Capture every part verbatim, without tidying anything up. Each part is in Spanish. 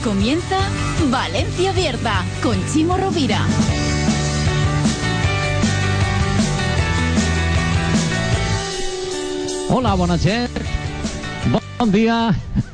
comienza Valencia Abierta con Chimo Rovira. Hola, bona gent. Bon dia.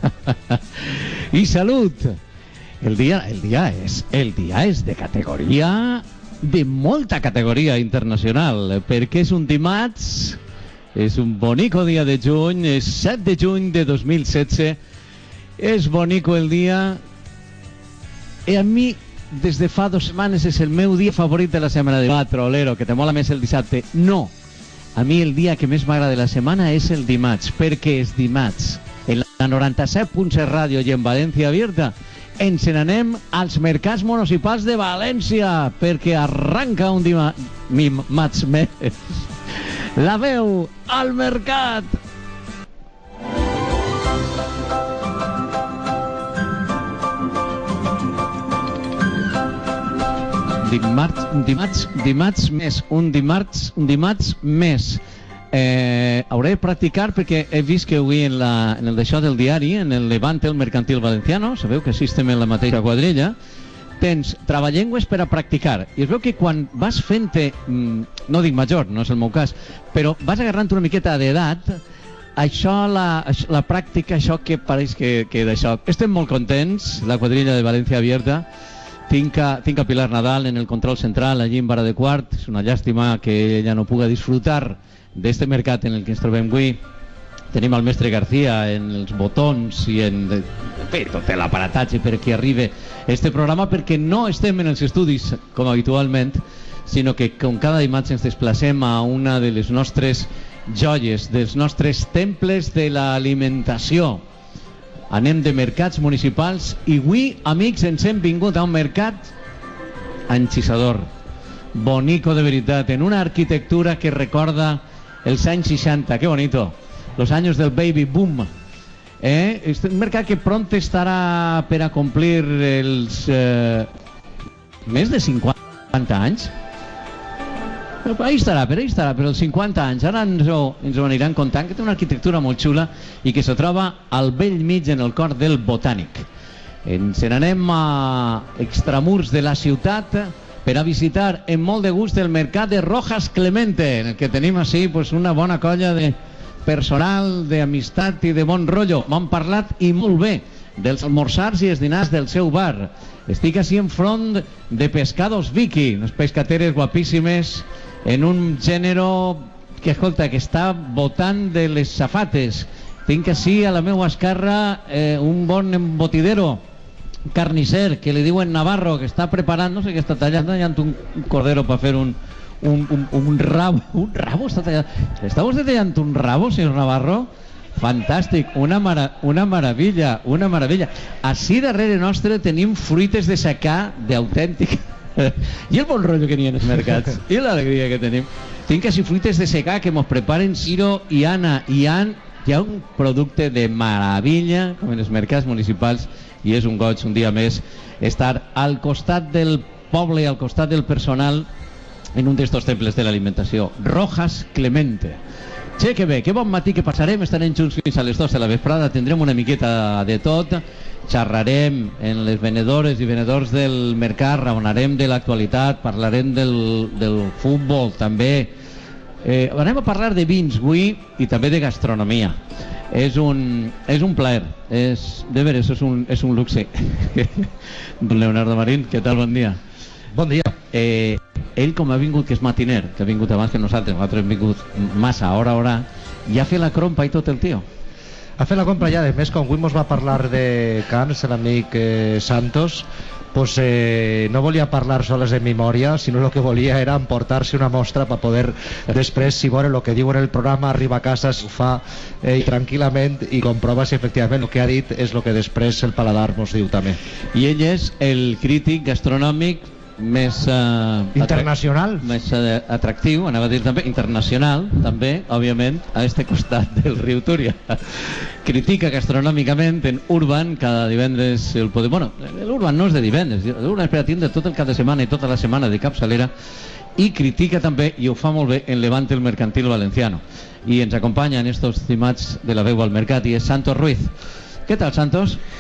Y salud. El día, el día es, el día es de categoría, de molta categoria internacional, perquè és un dimarts, és un bonico dia de juny, és set de juny de dos mil setze, és bonico el dia, i a mi des de fa dues setmanes és el meu dia favorit de la setmana. De patrolero, que te mola més el dissabte. No, a mi el dia que més m'agrada de la setmana és el dimarts, perquè és dimarts. En la noranta-set punt set ràdio i en València Abierta ens n'anem als mercats municipals de València, perquè arranca un dimarts més. La veu al mercat. Dimarts, dimarts, dimarts més, un dimarts, un dimarts més. Eh, hauré de practicar perquè he vist que avui en, la, en el d'això del diari, en el Levante, el Mercantil Valenciano, sabeu que assistem en la mateixa quadrilla, tens travallengües per a practicar, i es veu que quan vas fent-te, no dic major, no és el meu cas, però vas agarrant una miqueta d'edat, això, la, la pràctica, això que pareix que, que d'això. Estem molt contents, la quadrilla de València Abierta. Tinc a, tinc a Pilar Nadal en el control central, allí en Vara de Quart. És una llàstima que ella no puga disfrutar d'este mercat en el que ens trobem avui. Tenim el mestre García en els botons i en bé, tot l'aparatatge perquè arribi este programa, perquè no estem en els estudis com habitualment, sinó que com cada dimarts ens desplacem a una de les nostres joies, dels nostres temples de l'alimentació. Anem de mercats municipals i avui, amics, ens hem vingut a un mercat enxisador, bonico de veritat, en una arquitectura que recorda els anys seixanta, que bonito, los años del baby boom. Eh? És un mercat que pront estarà per a complir els eh, més de cinquanta anys. Però ahí estarà, però ahí estarà, però els cinquanta anys. Ara ens ho, ens ho aniran contant, que té una arquitectura molt xula i que se troba al vell mig en el cor del Botànic. Ens n'anem a extramurs de la ciutat per a visitar en molt de gust el mercat de Rojas Clemente, en el que tenim així pues, una bona colla de personal, d'amistat i de bon rotllo. M'han parlat i molt bé dels almorzars i els dinars del seu bar. Estic així enfront de Pescados Vicky, unes pescateres guapíssimes en un gènere que, escolta, que està botant de les safates. Tinc així a la meva esquerra eh, un bon embotidero, carnisser, que li diuen Navarro, que està preparant, no sé què està tallant, tallant un cordero per fer un, un, un, un rabo. Un rabo està tallant. Està vostè tallant un rabo, senyor Navarro? Fantàstic, una, mara, una meravella, una meravella. Així darrere nostre tenim fruites de secà d'autèntic. I el bon rotllo que n'hi ha en els mercats, i l'alegria que tenim. Tinc així fruites de secà que mos preparen Ciro i Anna, i han, hi ha un producte de meravella, com en els mercats municipals, i és un goig un dia més estar al costat del poble i al costat del personal en un d'estos temples de l'alimentació, Rojas Clemente. Che, que bé, que bon matí que passarem, estarem junts fins a les dues de la vesprada, tindrem una miqueta de tot, xerrarem en les venedores i venedors del mercat, raonarem de l'actualitat, parlarem del, del futbol també, eh, anem a parlar de vins avui i també de gastronomia. És un, és un plaer, és, de veres, és un, és un luxe. Don Leonardo Marín, què tal? Bon dia. Bon dia. Eh, ell, com ha vingut, que és matiner, que ha vingut abans que nosaltres, nosaltres hem vingut massa, hora, hora, ja ha fet la crompa i tot el tio. Ha fet la compra ja, de més, com avui mos va parlar de Cans, l'amic eh, Santos, pues, eh, no volia parlar soles de memòria, sinó el que volia era emportar-se una mostra per poder després, si veure el que diu en el programa, arriba a casa, s'ho fa eh, tranquil·lament i comprova si efectivament el que ha dit és el que després el paladar mos diu també. I ell és el crític gastronòmic més uh, internacional, més uh, atractiu, anava a dir també internacional, també, òbviament, a este costat del riu Túria. Critica gastronòmicament en Urban cada divendres el podem... Bueno, l'Urban no és de divendres, l'Urban és per atendre tot el cap de setmana i tota la setmana de capçalera, i critica també, i ho fa molt bé, en Levante el Mercantil Valenciano. I ens acompanya en estos dimarts de la veu al mercat, i és Santos Ruiz. Què tal, Santos?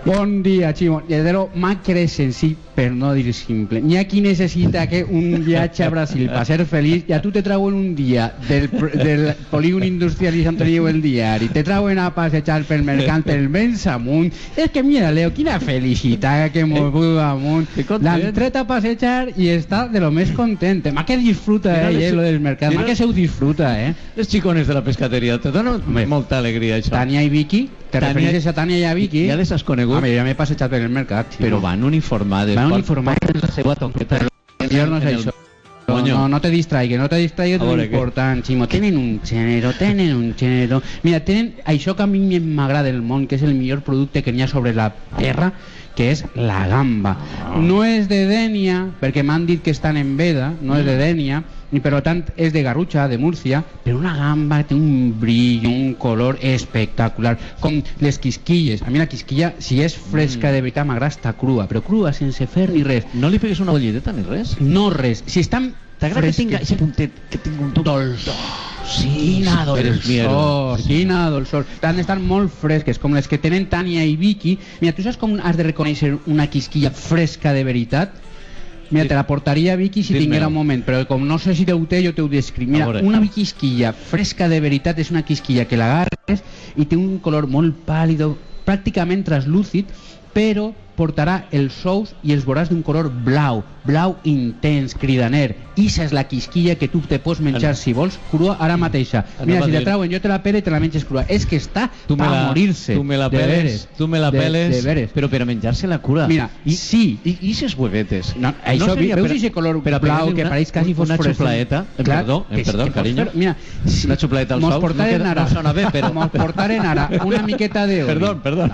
Bon dia, Ximo. Lledero, m'ha creix senzill, per no dir simple. N'hi ha qui necessita que un viatge a Brasil per ser feliç, i a tu te trauen un dia del, del polígon industrial i Sant Antoniu el diari, te trauen a passejar pel mercat el vens amunt. És que mira, Leo, quina felicitat que mos vull amunt. L'han tret a passejar i està de lo més content. Ma que disfruta, eh, lo del mercat. Ma que se ho disfruta, eh. Les xicones de la pescateria, te donen molta alegria, això. Tania i Vicky, te refereixes a Tania i a Vicky? Ja les has conegut? Home, ja m'he passejat per el mercat. Però van uniformades. Van uniformades. La seva toqueta. Jo no sé això. No, no, no te distraigues, no te distraigues de lo important, Ximo. Tenen un gènere, tenen un gènere. Mira, tenen això que a mi m'agrada del món, que és el millor producte que n'hi ha sobre la terra, que és la gamba. No és de Dénia, perquè m'han dit que estan en veda, no és de Dénia, i per tant és de Garrutxa, de Múrcia, però una gamba té un brillo, un color espectacular, com les quisquilles. A mi la quisquilla, si és fresca de veritat, m'agrada estar crua, però crua, sense fer ni res. No li pegues una bullideta ni res? No res, si estan t'agrada que tinga aquest puntet, que tingui un toc dolç. Sí, quina dolçor, quina dolçor. Han d'estar molt fresques, com les que tenen Tania i Vicky. Mira, tu saps com has de reconèixer una quisquilla fresca de veritat? Mira, te la portaria Vicky si tinguera un moment, però com no sé si te ho té, jo te ho descric. Mira, una quisquilla fresca de veritat és una quisquilla que l'agarres i té un color molt pàlido, pràcticament translúcid, però portarà els ous i els veuràs d'un color blau, blau intens, cridaner. Ixa és la quisquilla que tu te pots menjar, si vols, crua ara mateixa. Mira, si te trauen, jo te la pele i te la menges crua. És que està per morir-se. Tu me la peles, tu me la peles, però per a menjar-se-la crua. Mira, sí. I aquestes huevetes? Això, veus aquest color blau que pareix quasi fosforescent? Una xuplaeta, perdó, perdó, carinyo. Mira, una xuplaeta al sou, no sona bé, però... Mos portaren ara una miqueta d'oli. Perdó, perdó.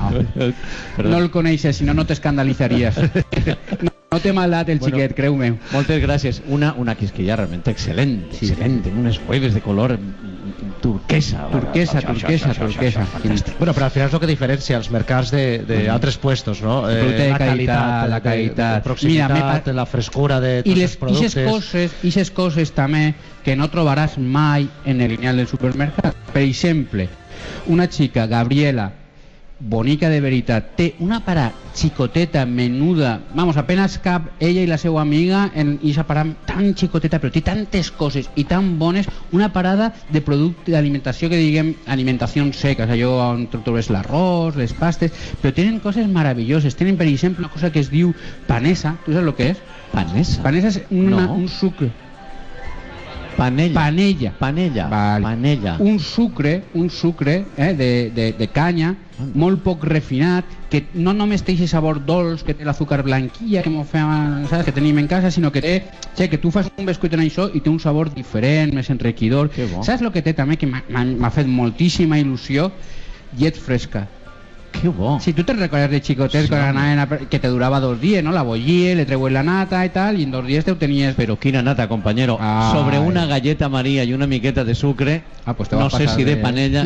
No el coneixes, si no, no t'escandalitzaries. No, no té maldat el xiquet, creu-me. Moltes gràcies. Una, una quisquilla realment excel·lent, excel·lent, amb unes hueves de color turquesa. Turquesa, turquesa, turquesa. Bueno, però al final és el que diferencia els mercats d'altres puestos, no? Eh, la qualitat, la qualitat. La proximitat, la frescura de tots els productes. I aquestes coses també que no trobaràs mai en el lineal del supermercat. Per exemple, una xica, Gabriela, bonica de veritat, té una parada xicoteta, menuda, vamos, apenas cap ella i la seva amiga en aquesta parada tan xicoteta, però té tantes coses i tan bones, una parada de producte d'alimentació que diguem alimentació seca, allò on trobes l'arròs, les pastes, però tenen coses meravelloses. Tenen, per exemple, una cosa que es diu panessa. Tu saps el que és? Panessa? Panessa és una, no. un sucre. Panella. Panella. Panella. Vale. Panella. Un sucre, un sucre eh, de, de, de canya, molt poc refinat, que no només té aquest sabor dolç que té l'azúcar blanquilla que, fem, saps, que tenim en casa, sinó que té, sé, que tu fas un bescuit en això i té un sabor diferent, més enriquidor. Saps el que té també, que m'ha fet moltíssima il·lusió? Llet fresca. Que bo. Si tu te'n recordes de xicotet, sí, anaven a, que te durava dos dies, no? La bollia, le treuen la nata i tal, i en dos dies te ho tenies... Però quina nata, compañero. Ah, sobre una galleta María i una miqueta de sucre, ah, pues no sé si de, de panella...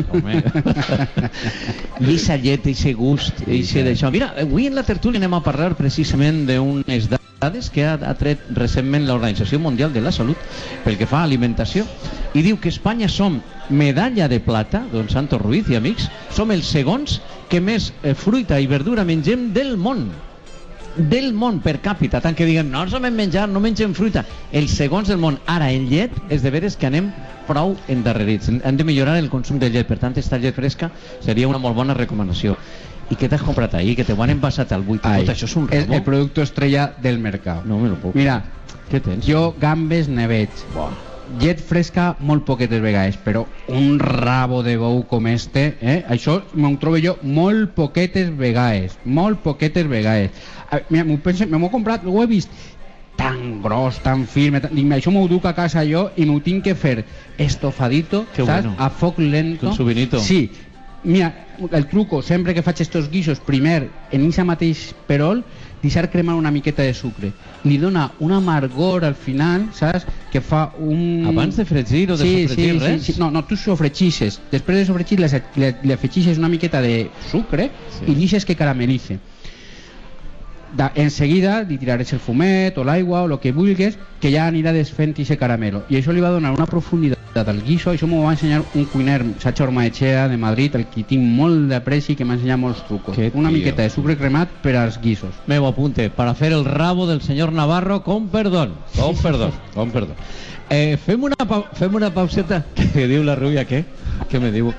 I esa llet, ese gust, ese d'això. Mira, avui en la tertúlia anem a parlar precisament d'unes dades que ha, ha tret recentment l'Organització Mundial de la Salut pel que fa a alimentació, i diu que Espanya som medalla de plata, don Santos Ruiz i amics, som els segons que més eh, fruita i verdura mengem del món. Del món per càpita, tant que diguem no sabem menjar, no mengem fruita. Els segons del món. Ara, en llet, és de veres que anem prou endarrerits. Hem de millorar el consum de llet, per tant, esta llet fresca seria una molt bona recomanació. I què t'has comprat ahir? Que te ho han envasat al buit. Tot això és un rabo. El, el producte estrella del mercat. No me lo puc. Mira, què tens? Jo gambes ne veig. Buah. Llet fresca molt poquetes vegades, però un rabo de bou com este, eh? Això m'ho trobo jo molt poquetes vegades, molt poquetes vegades. Mira, m'ho penso, m'ho he comprat, ho he vist tan gros, tan firme, tan... Dic, això m'ho duc a casa jo i m'ho tinc que fer estofadito, que saps? Bueno. A foc lento. Con su vinito. Sí. Mira, el truco, sempre que faig estos guisos, primer, en esa mateix perol, deixar cremar una miqueta de sucre. Li dona un amargor al final, saps? Que fa un... Abans de fregir o de sí, sofregir, sí, res? Sí, sí. No, no, tu sofregixes. Després de sofregir, li afegixes una miqueta de sucre, sí, i deixes que caramelice. da, enseguida li tiraràs el fumet o l'aigua o el que vulguis, que ja anirà desfent i caramelo, i això li va donar una profunditat al guiso. Això m'ho va ensenyar un cuiner, Sacha Ormaechea, de Madrid, el que tinc molt d'apreci, que m'ha ensenyat molts trucos. Qué una tío. miqueta de sucre cremat per als guisos. Me ho apunte, para hacer el rabo del señor Navarro con perdón, con perdón, con perdón. Eh, fem una, pau fem una pauseta. Què diu la rubia, què? Què me diu?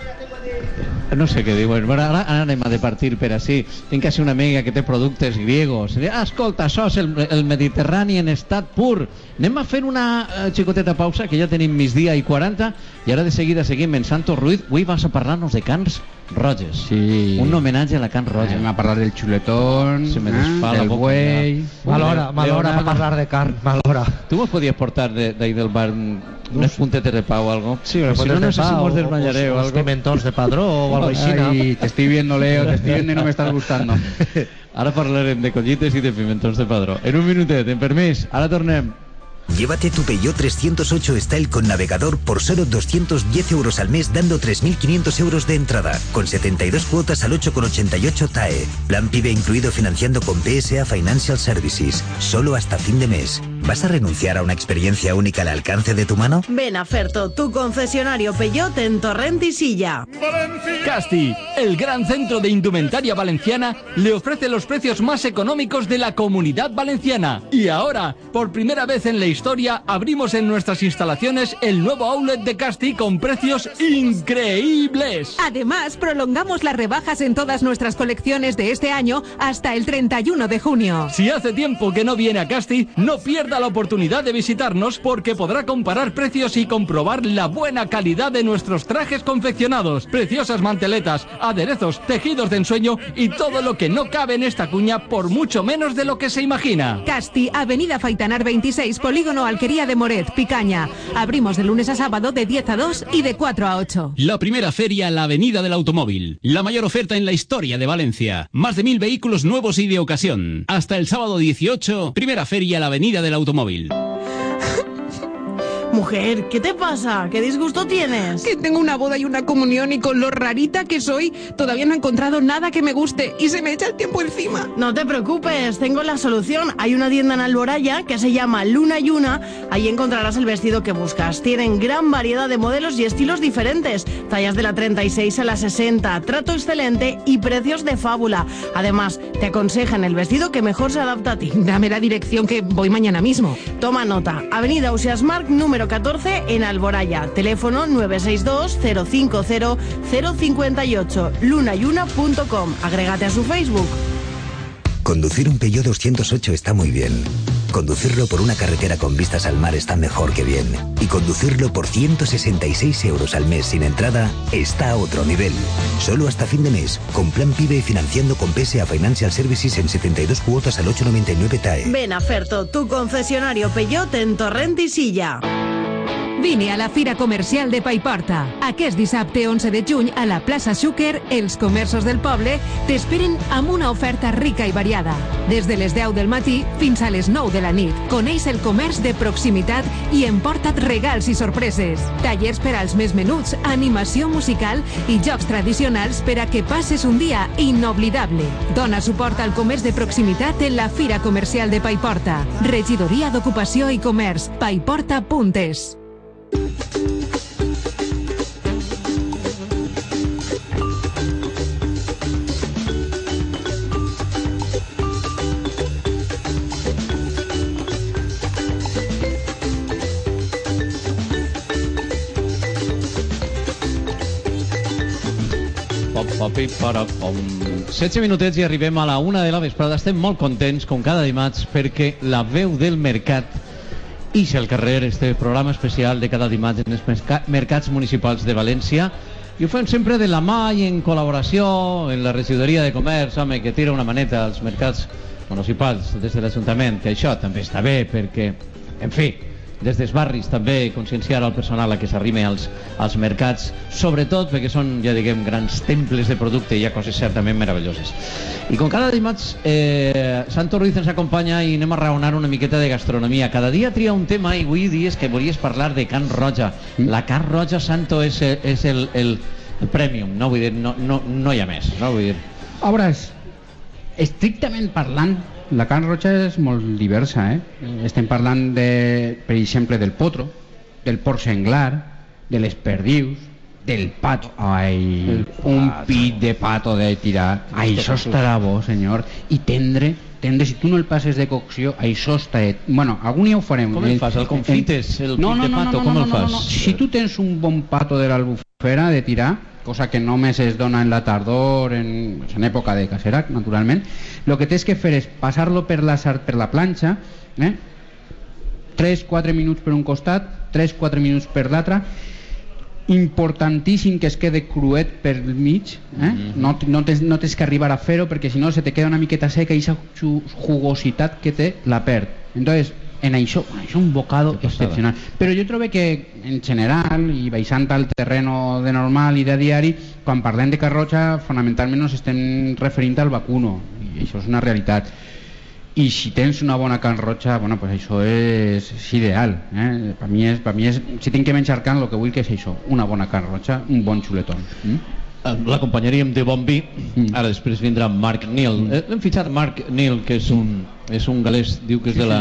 No sé què diu. Bueno, ara, ara anem a departir per així. Tinc així una amiga que té productes griegos. Ah, escolta, això és el, el Mediterrani en estat pur. Anem a fer una uh, xicoteta pausa, que ja tenim migdia i quaranta, i ara de seguida seguim en Santos Ruiz. Avui vas a parlar-nos de cans roges. Sí. Un homenatge a la can roja. Anem a parlar del xuletón, Se me eh, desfà la del boca buey. ja. Mal hora, mal hora para parlar de carn, mal hora. Tu mos podies portar d'ahí de, del bar unes puntetes de pau o algo? Sí, unas si puntetes no, no de sé si pau, mos desmayaré o unos algo. pimentons de padró o algo així. Ay, te estoy viendo, Leo, te estoy viendo y no me estás gustando. Ara parlarem de collites i de pimentons de padró. En un minutet, en permís, ara tornem. Llévate tu Peugeot trescientos ocho Style con navegador por solo doscientos diez euros al mes, dando tres mil quinientos euros de entrada, con setenta y dos cuotas al ocho coma ochenta y ocho T A E. Plan PIBE incluido financiando con P S A Financial Services. Solo hasta fin de mes. ¿Vas a renunciar a una experiencia única al alcance de tu mano? Ven a Ferto, tu concesionario Peugeot en Torrent y Silla. Casti, el gran centro de indumentaria valenciana, le ofrece los precios más económicos de la Comunidad Valenciana. Y ahora, por primera vez en la historia, abrimos en nuestras instalaciones el nuevo outlet de Casti con precios increíbles. Además, prolongamos las rebajas en todas nuestras colecciones de este año hasta el treinta y uno de junio. Si hace tiempo que no viene a Casti, no pierda la oportunidad de visitarnos, porque podrá comparar precios y comprobar la buena calidad de nuestros trajes confeccionados, preciosas manteletas, aderezos, tejidos de ensueño y todo lo que no cabe en esta cuña por mucho menos de lo que se imagina. Casti, Avenida Faitanar veintiséis, Polígono Alquería de Moret, Picaña. Abrimos de lunes a sábado de diez a dos y de cuatro a ocho. La primera feria La Avenida del Automóvil. La mayor oferta en la historia de Valencia. Más de mil vehículos nuevos y de ocasión. Hasta el sábado dieciocho, primera feria La Avenida del Automóvil. Mujer, ¿qué te pasa? ¿Qué disgusto tienes? Que tengo una boda y una comunión y con lo rarita que soy, todavía no he encontrado nada que me guste y se me echa el tiempo encima. No te preocupes, tengo la solución. Hay una tienda en Alboraya que se llama Luna y Una. Ahí encontrarás el vestido que buscas. Tienen gran variedad de modelos y estilos diferentes. Tallas de la treinta y seis a la sesenta. Trato excelente y precios de fábula. Además, te aconsejan el vestido que mejor se adapta a ti. Dame la dirección que voy mañana mismo. Toma nota. Avenida Ausiasmarc número catorce en Alboraya. Teléfono nueve seis dos cero cinco cero cero cinco ocho. lunayuna punto com. Agrégate a su Facebook. Conducir un Peugeot doscientos ocho está muy bien. Conducirlo por una carretera con vistas al mar está mejor que bien. Y conducirlo por ciento sesenta y seis euros al mes sin entrada está a otro nivel. Solo hasta fin de mes, con Plan PIBE y financiando con P S A Financial Services en setenta y dos cuotas al ocho coma noventa y nueve T A E. Ven a Ferto, tu concesionario Peugeot en Torrent i Silla. Vine a la Fira Comercial de Paiporta. Aquest dissabte onze de juny a la plaça Xúquer, els comerços del poble t'esperen amb una oferta rica i variada. Des de les deu del matí fins a les nou de la nit. Coneix el comerç de proximitat i emporta't regals i sorpreses. Tallers per als més menuts, animació musical i jocs tradicionals per a que passes un dia inoblidable. Dona suport al comerç de proximitat en la Fira Comercial de Paiporta. Regidoria d'Ocupació i Comerç. Paiporta punt es. setze minutets i arribem a la una de la vesprada. Estem molt contents, com cada dimarts, perquè la veu del mercat ix al carrer, este programa especial de cada dimarts en els mercats municipals de València, i ho fem sempre de la mà i en col·laboració en la regidoria de comerç, home, que tira una maneta als mercats municipals des de l'Ajuntament, que això també està bé perquè, en fi, des dels barris també conscienciar al personal a que s'arrime als, als mercats, sobretot perquè són, ja diguem, grans temples de producte i hi ha coses certament meravelloses. I com cada dimarts, eh, Santo Ruiz ens acompanya i anem a raonar una miqueta de gastronomia. Cada dia tria un tema i avui dies que volies parlar de carn roja. La carn roja, Santo, és, és el, el, el premium, no? Vull dir, no, no, no hi ha més, no? Vull dir... A veure, estrictament parlant, La carn roja és molt diversa, eh? Estem parlant, de, per exemple, del potro, del porc senglar, de les perdius, del pato. Ai, un pit de pato de tirar. Ai, això estarà bo, senyor. I tendre, tendre, si tu no el passes de cocció, això està... Bueno, algun dia ho farem. Com el fas? El confites, el no, pit no, de no, pato, no, com no, el no, fas? no, no. Si tu tens un bon pato de l'Albufera de tirar, cosa que només es dona en la tardor, en, en època de casera, naturalment, el que tens que fer és passar-lo per la, per la planxa, eh? tres quatre minuts per un costat, tres quatre minuts per l'altre, importantíssim que es quede cruet per mig, eh? Mm-hmm. no, no, tens, no tens que arribar a fer-ho, perquè si no se te queda una miqueta seca i aquesta jugositat que té la perd. Entonces, en això, bueno, és un bocado excepcional. Però jo trobo que en general, i baixant al terreno de normal i de diari, quan parlem de carroja fonamentalment ens estem referint al vacuno, i això és una realitat. I si tens una bona carn roja, bueno, pues això és, és ideal, eh? Per mi és, per mi és, si tinc que menjar carn, el que vull que és això, una bona carn roja, un bon xuletón. Mm? L'acompanyaríem de bon vi. Mm. Ara després vindrà Mark Neal. Mm. Hem fitxat Mark Neal, que és un, és un galès, diu que és de la...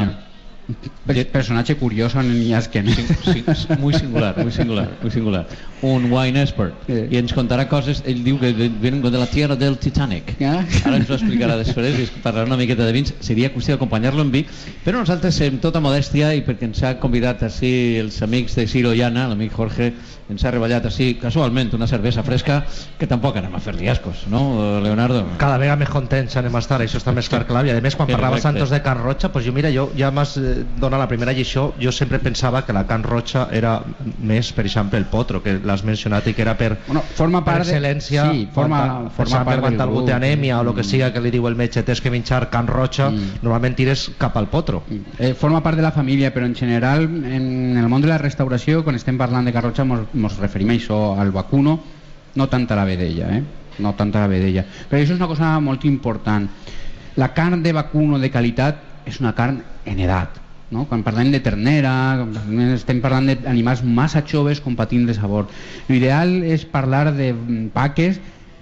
Personatge curioso en Iasken. Sí, sí, muy singular, muy singular, muy singular. Un wine expert. Sí. I ens contarà coses, ell diu que venen de la tierra del Titanic. Ah. Ara ens ho explicarà després i parlarà una miqueta de vins. Seria qüestió d'acompanyar-lo en vi, però nosaltres, amb tota modèstia, i perquè ens ha convidat així els amics de Ciro Llana, l'amic Jorge, ens ha reballat així casualment una cervesa fresca, que tampoc anem a fer-li ascos, no, Leonardo? Cada vegada més contents anem a estar, això està més clar clar, i a més quan parlava Santos de carn roja, pues jo mira, jo ja m'has eh, donat la primera lliçó, jo sempre pensava que la carn roja era més, per exemple, el potro, que l'has mencionat i que era per, bueno, forma part per excel·lència, de... sí, forma, quan, forma exemple, part quan del algú té anèmia o el que siga que li diu el metge tens que menjar carn roja, mm. normalment tires cap al potro. Eh, forma part de la família, però en general en el món de la restauració, quan estem parlant de carn roja, ens referim a això, al vacuno, no tant a la vedella, eh? no tant a la vedella. Però això és una cosa molt important. La carn de vacuno de qualitat és una carn en edat. No? Quan parlem de ternera, estem parlant d'animals massa joves compatint de sabor. L'ideal és parlar de vaques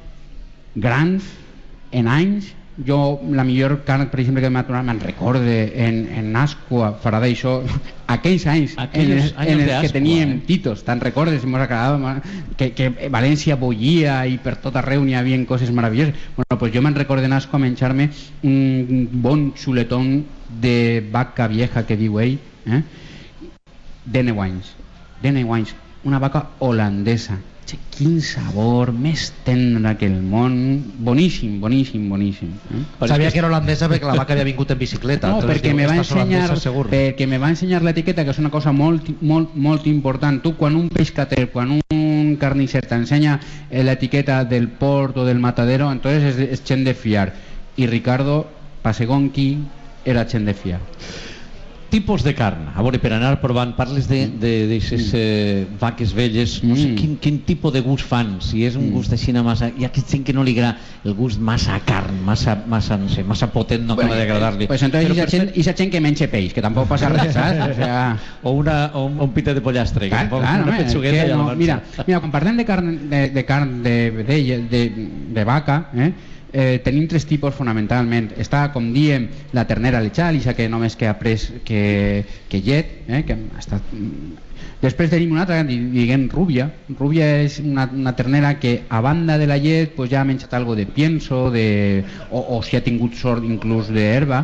grans en anys. Jo, la millor carn, per exemple, que m'ha tornat, me'n recorde en, en Ascua, farà d'això, aquells anys, aquells en, anys en els que teníem eh? titos, te'n recordes, mos acabava, que, que València bollia i per tot arreu n'hi havia coses meravelloses. Bueno, pues jo me'n recorde en Ascua menjar-me un bon xuletón de vaca vieja, que diu ell, eh? de nou anys, de nou anys, una vaca holandesa. Quin sabor, més tendre que el món, boníssim, boníssim, boníssim. Eh? Sabia que era holandesa perquè la vaca havia vingut en bicicleta. No, perquè me va ensenyar, perquè me va ensenyar l'etiqueta, que és una cosa molt, molt, molt important. Tu, quan un pescater, quan un carnisser t'ensenya l'etiqueta del port o del matadero, entonces és, és gent de fiar. I Ricardo Pasegonqui era gent de fiar. Tipos de carn, a veure, per anar provant, parles d'aixes mm. eh, vaques velles, no sé mm. quin, quin tipus de gust fan, si és un mm. gust així massa, hi ha gent que no li agrada el gust massa carn, massa, massa, no sé, massa potent, no bueno, acaba d'agradar-li. Pues entonces hi ha gent, per... gent que menja peix, que tampoc passa res, saps? O, sea... o, una, o un, un pita de pollastre, clar, que clar, una petxugueta no, mira, mira, quan parlem de carn de, de, carn de, de, de, de vaca, eh, Eh, tenim tres tipus fonamentalment. Està, com diem, la ternera lechal, ixa que només que ha pres que, que llet, eh, que ha estat... Després tenim una altra, diguem, rúbia. Rúbia és una, una ternera que, a banda de la llet, pues, ja ha menjat algo de pienso, de, o, o si ha tingut sort inclús d'herba.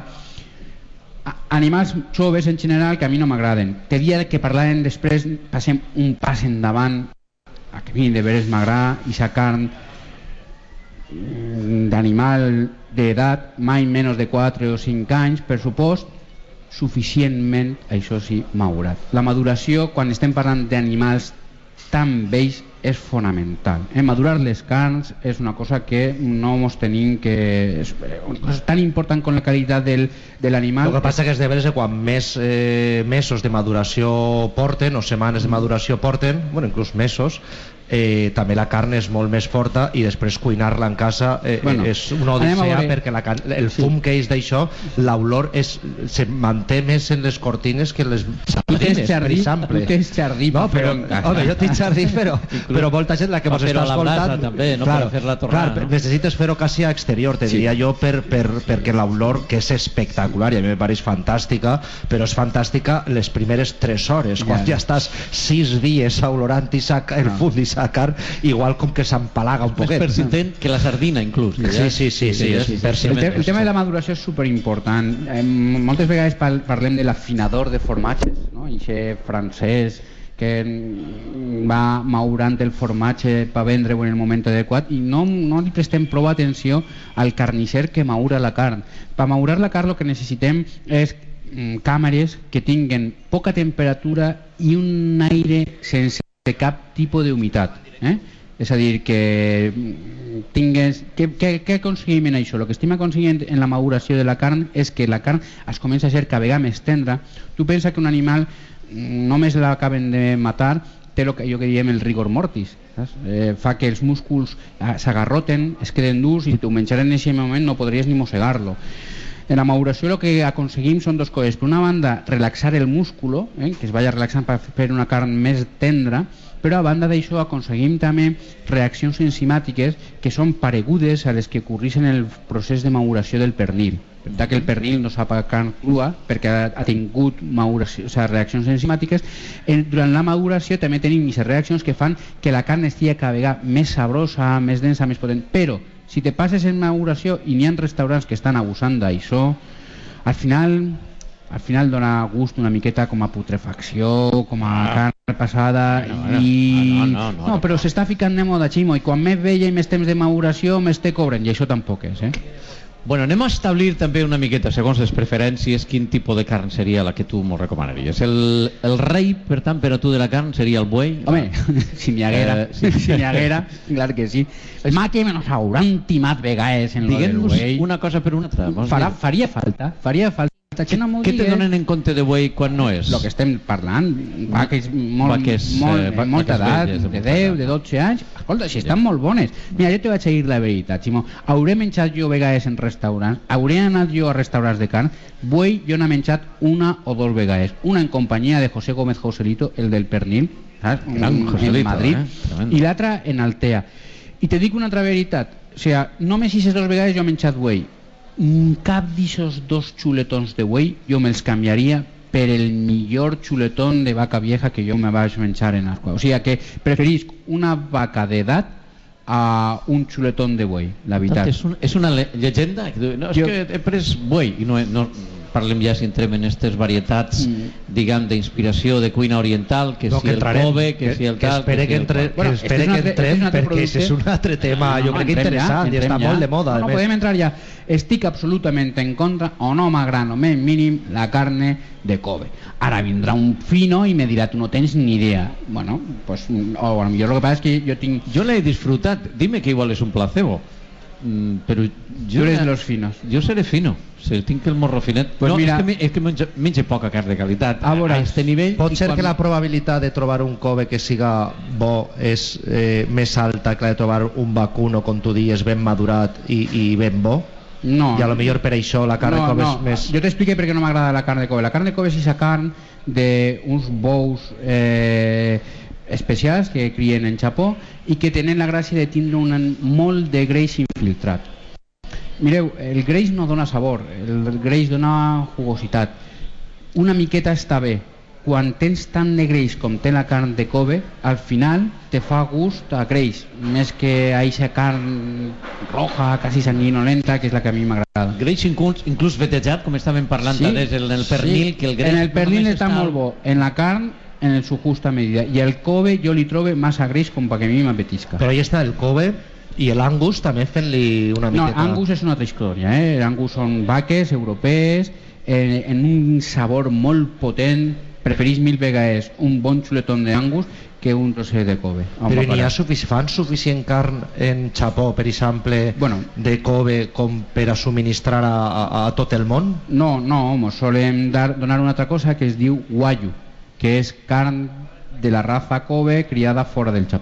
Animals joves en general que a mi no m'agraden. Te dia que parlàvem després, passem un pas endavant, a que a mi de veres m'agrada, ixa carn d'animal d'edat mai menys de quatre o cinc anys, per supost, suficientment, això sí, madurat. La maduració, quan estem parlant d'animals tan vells, és fonamental. Eh? Madurar les carns és una cosa que no mos tenim que... És una cosa tan important com la qualitat del, de l'animal. El que passa que és de veres que quan més eh, mesos de maduració porten, o setmanes de maduració porten, bueno, inclús mesos, eh, també la carn és molt més forta i després cuinar-la en casa eh, bueno, és una odissea perquè la, el fum sí. que és d'això, l'olor és, se manté més en les cortines que les sardines, per exemple. Tu tens jardí, no, però, home, jo tinc jardí, però, però molta gent la que mos està escoltant també, no clar, per fer-la tornar, clar, no? necessites fer-ho quasi a exterior, te sí. diria jo, per, per, perquè l'olor, que és espectacular i a mi me pareix fantàstica, però és fantàstica les primeres tres hores, quan ja, ja estàs sis dies olorant i sac, el no. fum i sacar, igual com que s'empalaga un poquet. És persistent que la sardina, inclús. Que sí, sí, sí, sí, sí, sí, sí. El, te el tema de la maduració és superimportant. Eh, moltes vegades parlem de l'afinador de formatges, no? I aquest francès que va maurant el formatge per vendre-ho en el moment adequat i no, no li prestem prou atenció al carnisser que maura la carn. Per maurar la carn el que necessitem és mm, càmeres que tinguen poca temperatura i un aire sense cap tipus d'humitat, eh? És a dir, que tingues... Què, què, què aconseguim en això? El que estem aconseguint en la maduració de la carn és que la carn es comença a ser cada vegada més tendra. Tu pensa que un animal només l'acaben de matar, té el que jo que diem el rigor mortis, saps? Eh, fa que els músculs s'agarroten, es queden durs i si t'ho menjaren en aquest moment no podries ni mossegar-lo. En la maduració el que aconseguim són dues coses. Per una banda, relaxar el músculo, eh, que es vaya relaxant per fer una carn més tendra, però a banda d'això aconseguim també reaccions enzimàtiques que són paregudes a les que ocorreixen en el procés de maduració del pernil. Per tant que el pernil no sap a carn crua perquè ha, ha tingut maduració, o sigui, reaccions enzimàtiques. En, durant la maduració també tenim aquestes reaccions que fan que la carn estigui cada vegada més sabrosa, més densa, més potent. Però si te passes en maduració i n'hi ha restaurants que estan abusant d'això, al final... al final dona gust una miqueta com a putrefacció, com a ah. carn passada no, no, i... No, no, no, no, no però no. S'està ficant de moda, Ximo, i quan més vella i més temps de maduració més te cobren, i això tampoc és, eh? Bueno, anem a establir també una miqueta, segons les preferències, quin tipus de carn seria la que tu m'ho recomanaries. El, el rei, per tant, per a tu de la carn seria el buey? Home, si n'hi haguera, eh, sí. si n'hi haguera, clar que sí. Ma que menos hauran timat vegades en lo del buey. Diguem-nos una cosa per una altra. Farà, faria falta, faria falta. Què te donen en compte de buey quan no és? El que estem parlant, vaques molt, vaques, molt, eh, vaques molta edat, de deu, de dotze anys. Escolta, si estan molt bones. Mira, jo te vaig a dir la veritat, Ximo. Hauré menjat jo vegades en restaurants, hauré anat jo a restaurants de carn, buey jo n'he menjat una o dos vegades. Una en companyia de José Gómez Joselito, el del pernil, saps? Gran Joselito, en Madrid, eh? I l'altra en Altea. I te dic una altra veritat, o sigui, només aquestes dues vegades jo he menjat buey. Cap d'aquests dos xuletons de buey jo me'ls canviaria per el millor xuletón de vaca vieja que jo me vaig menjar en Ascua. O sigui que preferisc una vaca d'edat a un xuletón de buey, la veritat. És, un, és una llegenda? No, és jo... que he pres buey i no, no parlem ja si entrem en aquestes varietats mm. diguem d'inspiració de cuina oriental, que no, si que el Kobe, que, que si el que tal, espere que, que, entre, si bueno, que, espere que entrem perquè és un altre tema, no, no, jo crec que interessant ja, i està ja. molt de moda. No, no podem entrar ja. Estic absolutament en contra, o no m'agrada o més mínim, la carne de Kobe. Ara vindrà un fino i me dirà tu no tens ni idea. Bueno, pues, o a lo millor lo que pasa es que jo tinc... Jo l'he disfrutat, dime que igual és un placebo. Mm, però jo, tu eres de los finos. Jo seré fino, si tinc el morro finet. Pues no, mira, és que, és que menja, menja poca carn de qualitat a, a este nivell. Pot ser quan... que la probabilitat de trobar un Kobe que siga bo és eh, més alta que la de trobar un vacuno, com tu dius, ben madurat i, i ben bo. No, i a lo millor per això la carn no, de Kobe no. és més... Jo t'explico per què no m'agrada la carn de Kobe. La carn de Kobe és aquesta carn d'uns bous eh, especials que crien en Japó i que tenen la gràcia de tindre un molt de greix infiltrat. Mireu, el greix no dona sabor, el greix dona jugositat. Una miqueta està bé. Quan tens tant de greix com té la carn de Kobe, al final te fa gust a greix, més que a eixa carn roja, quasi sanguinolenta, que és la que a mi m'agrada. Greix inclús, inclús vetejat, com estàvem parlant sí, en el pernil, sí. Que el greix... En el pernil està, està molt bo, en la carn en su justa medida, i el Kobe jo li trobo massa greix com perquè a mi m'apetisca. Però ahí està el Kobe i l'Angus també fent-li una miqueta... No, Angus és una altra història, eh? Angus són vaques europees en, en un sabor molt potent. Preferís mil vegades un bon xuletón d'Angus que un trosset de Kobe. Però n'hi ha sufici, fan suficient carn en Japó, per exemple, bueno, de Kobe com per a subministrar a, a, a tot el món? No, no, home, solem dar, donar una altra cosa que es diu Wagyu, que és carn de la raza Kobe criada fora del Japó.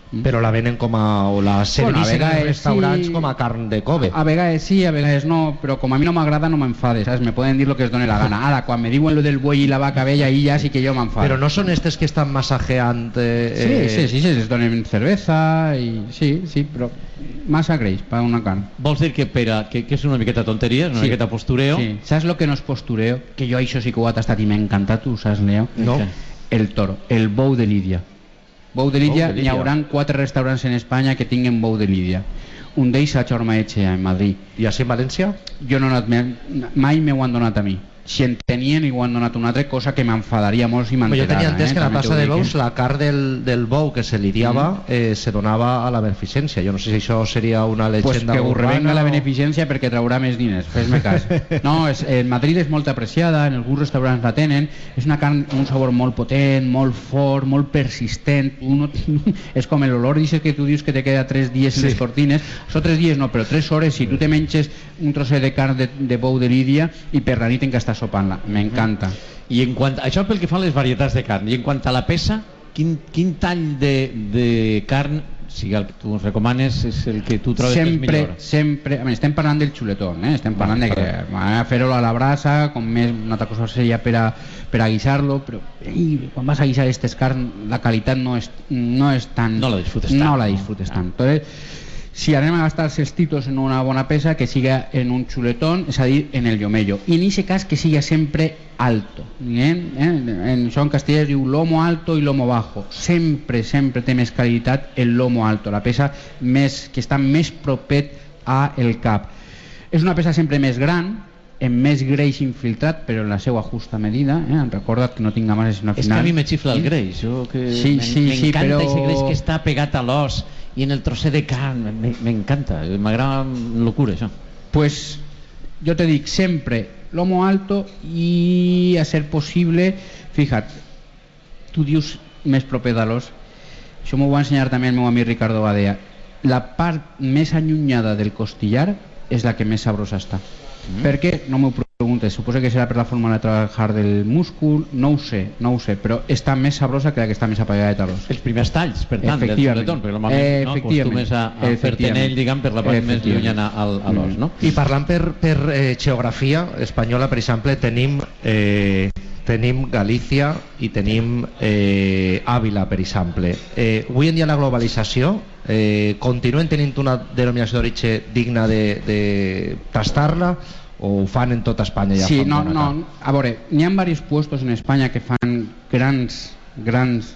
Però la venen com a... o la servicen bueno, en restaurants sí, com a carn de Kobe. A vegades sí, a vegades no, però com a mi no m'agrada no m'enfade, saps? Me poden dir lo que es done la gana. Ara, quan me diuen lo del buey i la vaca vella, ahí ja sí que jo m'enfado. Però no són estes que estan massajeant... Sí, Eh, sí, sí, sí, es donen cerveza i... Sí, sí, però massa greix per una carn. Vols dir que, per a, que, que és una miqueta tonteria, una Sí. miqueta postureo? Sí. Saps lo que no és postureo? Que jo això sí que ho he tastat i m'ha encantat, tu saps, Leo? No. El toro, el bou de Lídia. Bou de Lídia, Bou de n'hi Lídia. haurà quatre restaurants en Espanya que tinguen bou de Lídia. Un d'ells a Chorma Echea, en Madrid. I així en València? Jo no he anat, mai- mai m'ho han donat a mi. Si en tenien i ho han donat una altra cosa que m'enfadaria molt si Jo m'enterara. tenia entès eh? que en la També t'ho plaça de dic, bous eh? la carn del, del bou que se lidiava eh, se donava a la beneficència. Jo no sé si això seria una Pues llegenda que ho revenga la o... beneficència perquè traurà més diners, fes-me cas. No, és, en Madrid és molt apreciada, en alguns restaurants la tenen, és una carn amb un sabor molt potent, molt fort, molt persistent. Uno, és com l'olor, dices que tu dius que te queda tres dies en Sí. les cortines, són tres dies no, però tres hores, si tu te menges un trosset de carn de, de bou de Lídia i per la nit en què estàs sopant-la, m'encanta. I en quant, això pel que fa a les varietats de carn. I en quant a la peça, quin, quin tall de, de carn, si el que tu ens recomanes és el que tu trobes sempre, que és millor? sempre, a veure, estem parlant del xuletón, eh? Estem parlant de que a fer-ho a la brasa, com més una altra cosa seria per a, per a guisar-lo, però ei, quan vas a guisar aquestes carn, la qualitat no és, no és tan... No la disfrutes tant, No la no? disfrutes tant. Entonces, si anem a gastar els titos en una bona peça, que siga en un xuletón, és a dir, en el llomello. I en aquest cas que siga sempre alto. Eh? Eh? En això en castellà es diu lomo alto i lomo bajo. Sempre, sempre té més qualitat el lomo alto, la peça més, que està més propet a el cap. És una peça sempre més gran, amb més greix infiltrat, però en la seva justa medida. Eh? Recorda't que no tinga massa sinó al És final. que a mi me xifla el greix. Jo que Sí, sí, sí, m'encanta però- ese greix que està pegat a l'os i en el trosset de carn. me- M'encanta. M'agrada amb locura, això. Pues yo te digo siempre lomo alto y a ser posible, fíjate, tu dius més proper de l'os, això m'ho va ensenyar també el meu amic Ricardo Badea, la part més allunyada del costillar és la que més sabrosa està. Mm. Per què? No m'ho preguntes, suposo que serà per la forma de treballar del múscul, no ho sé, no ho sé, però està més sabrosa que la que està més apagada de talons. Els primers talls, per tant, del Efectivament. xuletón, perquè normalment no, acostumes a, a fer-te en ell, diguem, per la part més llunyana al, a l'os, no? I parlant per, per eh, geografia espanyola, per exemple, tenim eh, tenim Galícia i tenim eh, Àvila, per exemple. Eh, avui en dia la globalització eh, continuen tenint una denominació d'origen digna de, de tastar-la o ho fan en tota Espanya? Ja Sí, fan no, bona no, carn? a veure, n'hi ha diversos puestos en Espanya que fan grans, grans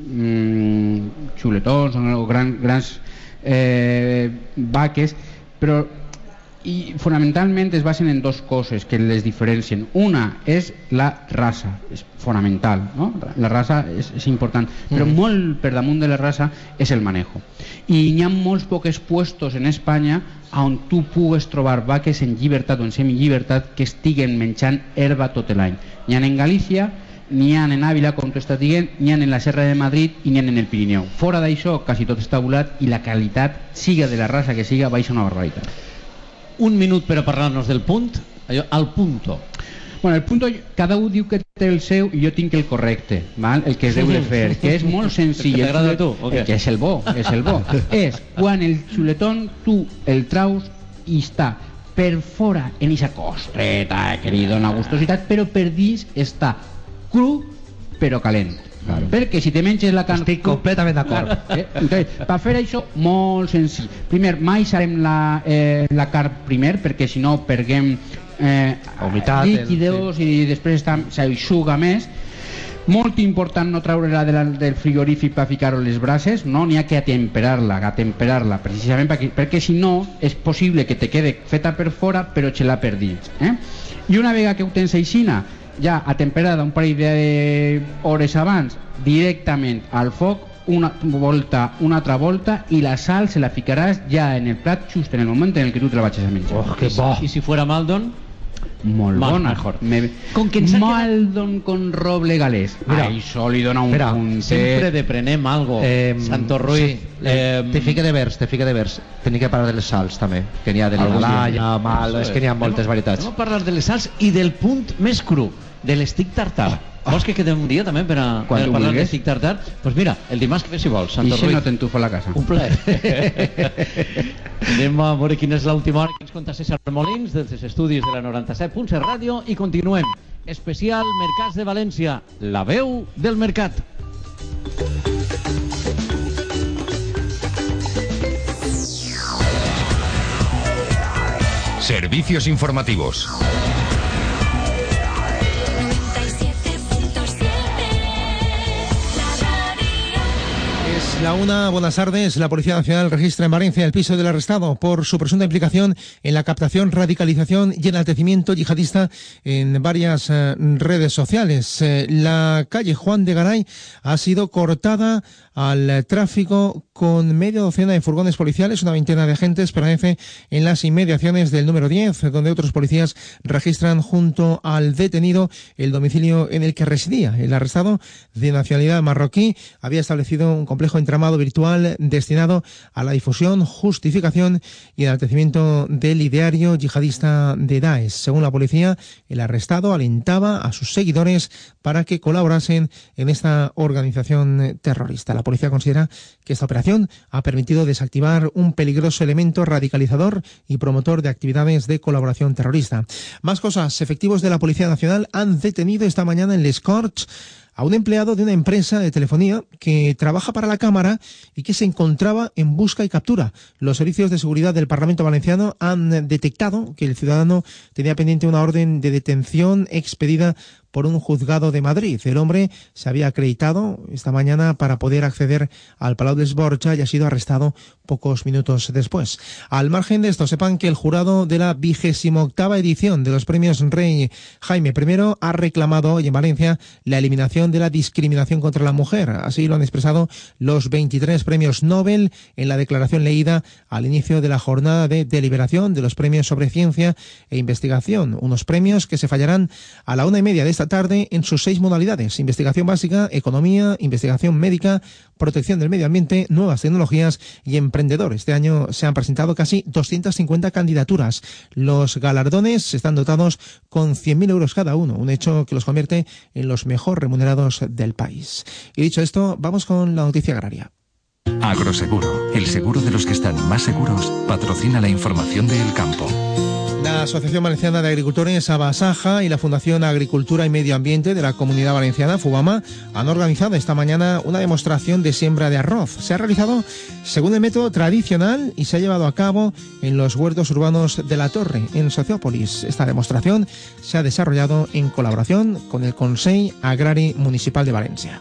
mm, xuletons o gran, grans eh, vaques, però i fonamentalment es basen en dos coses que les diferencien. Una és la raça, és fonamental, no? La raça és, és important, però Mhm. molt per damunt de la raça és el manejo. I hi ha molts pocs puestos en Espanya on tu pugues trobar vaques en llibertat o en semillibertat que estiguen menjant herba tot l'any. N'hi ha en Galícia, n'hi ha en Àvila, com tu estàs dient, n'hi ha en la Serra de Madrid i n'hi ha en el Pirineu. Fora d'això, quasi tot està volat i la qualitat, siga de la raça que siga, baixa una barbaritat. Un minut per a parlar-nos del punt, allò, al punto. Bueno, el punto, cada un diu que té el seu i jo tinc el correcte, val? El que es deu de fer, que és molt senzill. El que t'agrada a tu, o què? El que és el bo, és el bo. És quan el xuletón tu el traus i està per fora en esa costreta que li dona gustositat, però per dins està cru però calent. Claro. Perquè si te menges la carn... Estic completament d'acord. Claro, eh? Entonces, per fer això, molt senzill. Primer, mai serem la, eh, la carn primer, perquè si no perguem eh, Humitat, líquidos el- i després s'aixuga més. Molt important no treure-la de la, del frigorífic per ficar-ho a les brases, no n'hi ha que atemperar-la, atemperar-la, precisament perquè, perquè si no és possible que te quede feta per fora però xelà per dins. Eh? I una vegada que ho tens aixina, ja atemperada un parell d'hores abans, directament al foc, una volta, una altra volta, i la sal se la ficaràs ja en el plat just en el moment en el que tu te la vagis a menjar. Oh, que bo! I si fuera Maldon? Molt Más bona. mejor. Me... Con que ens ha Maldon con roble galès. Mira, Ai, això li dona un mira, puntet. Sempre deprenem algo. Eh, Santo Ruiz. sí, eh, te fique de vers, te fique de vers. Tenia que parlar de les sals també, que n'hi ha de Algun l'Himalaya, dia. mal, és que n'hi ha moltes varietats. Anem a parlar de les sals i del punt més cru, de l'estic tartar. Vols que quedem un dia també per a, per a parlar de Tic Tartar? Doncs pues mira, el dimarts que ve si vols, Santo Ruiz. I si no t'entufo a la casa. Un plaer. Anem a veure quina és l'última hora que ens conta César Molins dels estudis de la noranta-set punt set Ràdio i continuem. Especial Mercats de València, la veu del mercat. Servicios informativos. La una, buenas tardes. La Policía Nacional registra en Valencia el piso del arrestado por su presunta implicación en la captación, radicalización y enaltecimiento yihadista en varias eh, redes sociales. Eh, la calle Juan de Garay ha sido cortada al tráfico con media docena de furgones policiales. Una veintena de agentes permanece en las inmediaciones del número diez, donde otros policías registran junto al detenido el domicilio en el que residía. El arrestado, de nacionalidad marroquí, había establecido un complejo entramado virtual destinado a la difusión, justificación y enaltecimiento del ideario yihadista de Daesh. Según la policía, el arrestado alentaba a sus seguidores para que colaborasen en esta organización terrorista. La policía considera que esta operación ha permitido desactivar un peligroso elemento radicalizador y promotor de actividades de colaboración terrorista. Más cosas. Efectivos de la Policía Nacional han detenido esta mañana en Les Corts a un empleado de una empresa de telefonía que trabaja para la Cámara y que se encontraba en busca y captura. Los servicios de seguridad del Parlamento Valenciano han detectado que el ciudadano tenía pendiente una orden de detención expedida por un juzgado de Madrid. El hombre se había acreditado esta mañana para poder acceder al Palau dels Borja y ha sido arrestado pocos minutos después. Al margen de esto, sepan que el jurado de la vigésima octava edición de los premios Rey Jaime I ha reclamado hoy en Valencia la eliminación de la discriminación contra la mujer. Así lo han expresado los veintitrés premios Nobel en la declaración leída al inicio de la jornada de deliberación de los premios sobre ciencia e investigación. Unos premios que se fallarán a la una y media de esta tarde en sus seis modalidades: investigación básica, economía, investigación médica, protección del medio ambiente, nuevas tecnologías y emprendedor. Este año se han presentado casi doscientas cincuenta candidaturas. Los galardones están dotados con cien mil euros cada uno, un hecho que los convierte en los mejor remunerados del país. Y dicho esto, vamos con la noticia agraria. Agroseguro, el seguro de los que están más seguros, patrocina la información del campo. La Asociación Valenciana de Agricultores Abasaja y la Fundación Agricultura y Medio Ambiente de la Comunidad Valenciana, FUBAMA, han organizado esta mañana una demostración de siembra de arroz. Se ha realizado según el método tradicional y se ha llevado a cabo en los huertos urbanos de La Torre, en Sociópolis. Esta demostración se ha desarrollado en colaboración con el Consell Agrari Municipal de Valencia.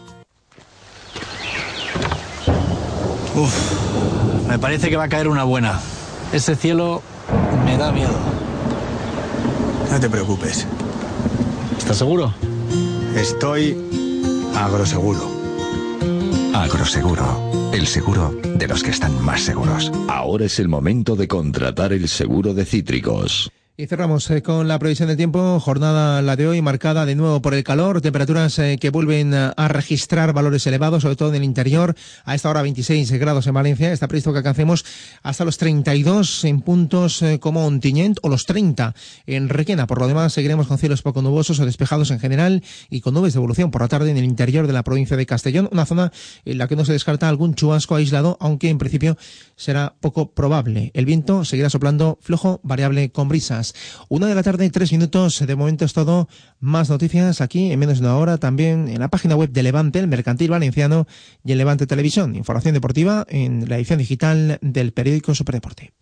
Uf, me parece que va a caer una buena. Ese cielo me da miedo. No te preocupes. ¿Estás seguro? Estoy agroseguro. Agroseguro, el seguro de los que están más seguros. Ahora es el momento de contratar el seguro de cítricos. Y cerramos eh, con la previsión del tiempo. Jornada la de hoy marcada de nuevo por el calor. Temperaturas eh, que vuelven a, a registrar valores elevados, sobre todo en el interior. A esta hora veintiséis grados en Valencia. Está previsto que alcancemos hasta los treinta y dos en puntos eh, como Ontinyent o los treinta en Requena. Por lo demás, seguiremos con cielos poco nubosos o despejados en general y con nubes de evolución por la tarde en el interior de la provincia de Castellón. Una zona en la que no se descarta algún chubasco aislado, aunque en principio será poco probable. El viento seguirá soplando flojo, variable con brisas. Una de la tarde, tres minutos. De momento es todo. Más noticias aquí en menos de una hora. También en la página web de Levante, el Mercantil Valenciano, y en Levante Televisión. Información deportiva en la edición digital del periódico Superdeporte.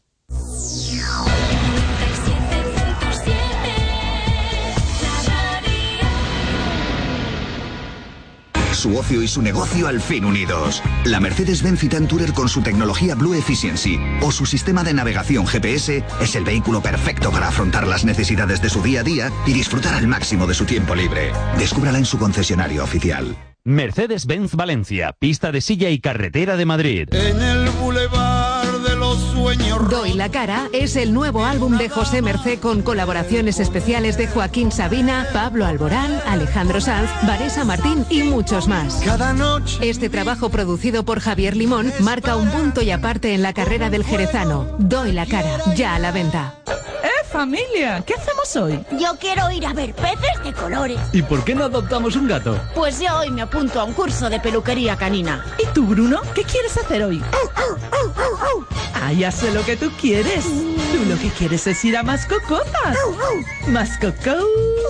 Su ocio y su negocio al fin unidos. La Mercedes-Benz Citan Tourer con su tecnología Blue Efficiency o su sistema de navegación G P S es el vehículo perfecto para afrontar las necesidades de su día a día y disfrutar al máximo de su tiempo libre. Descúbrala en su concesionario oficial. Mercedes-Benz Valencia, pista de silla y carretera de Madrid. En el bulevar de los sueños. Doy la cara es el nuevo álbum de José Mercé con colaboraciones especiales de Joaquín Sabina, Pablo Alborán, Alejandro Sanz, Vanessa Martín y muchos más. Cada noche. Este trabajo producido por Javier Limón marca un punto y aparte en la carrera del jerezano. Doy la cara, ya a la venta. F familia. ¿Qué hacemos hoy? Yo quiero ir a ver peces de colores. ¿Y por qué no adoptamos un gato? Pues yo hoy me apunto a un curso de peluquería canina. ¿Y tú, Bruno? ¿Qué quieres hacer hoy? Ah, ya sé lo que tú quieres. Tú lo que quieres es ir a Mascocotas. Mascocotas.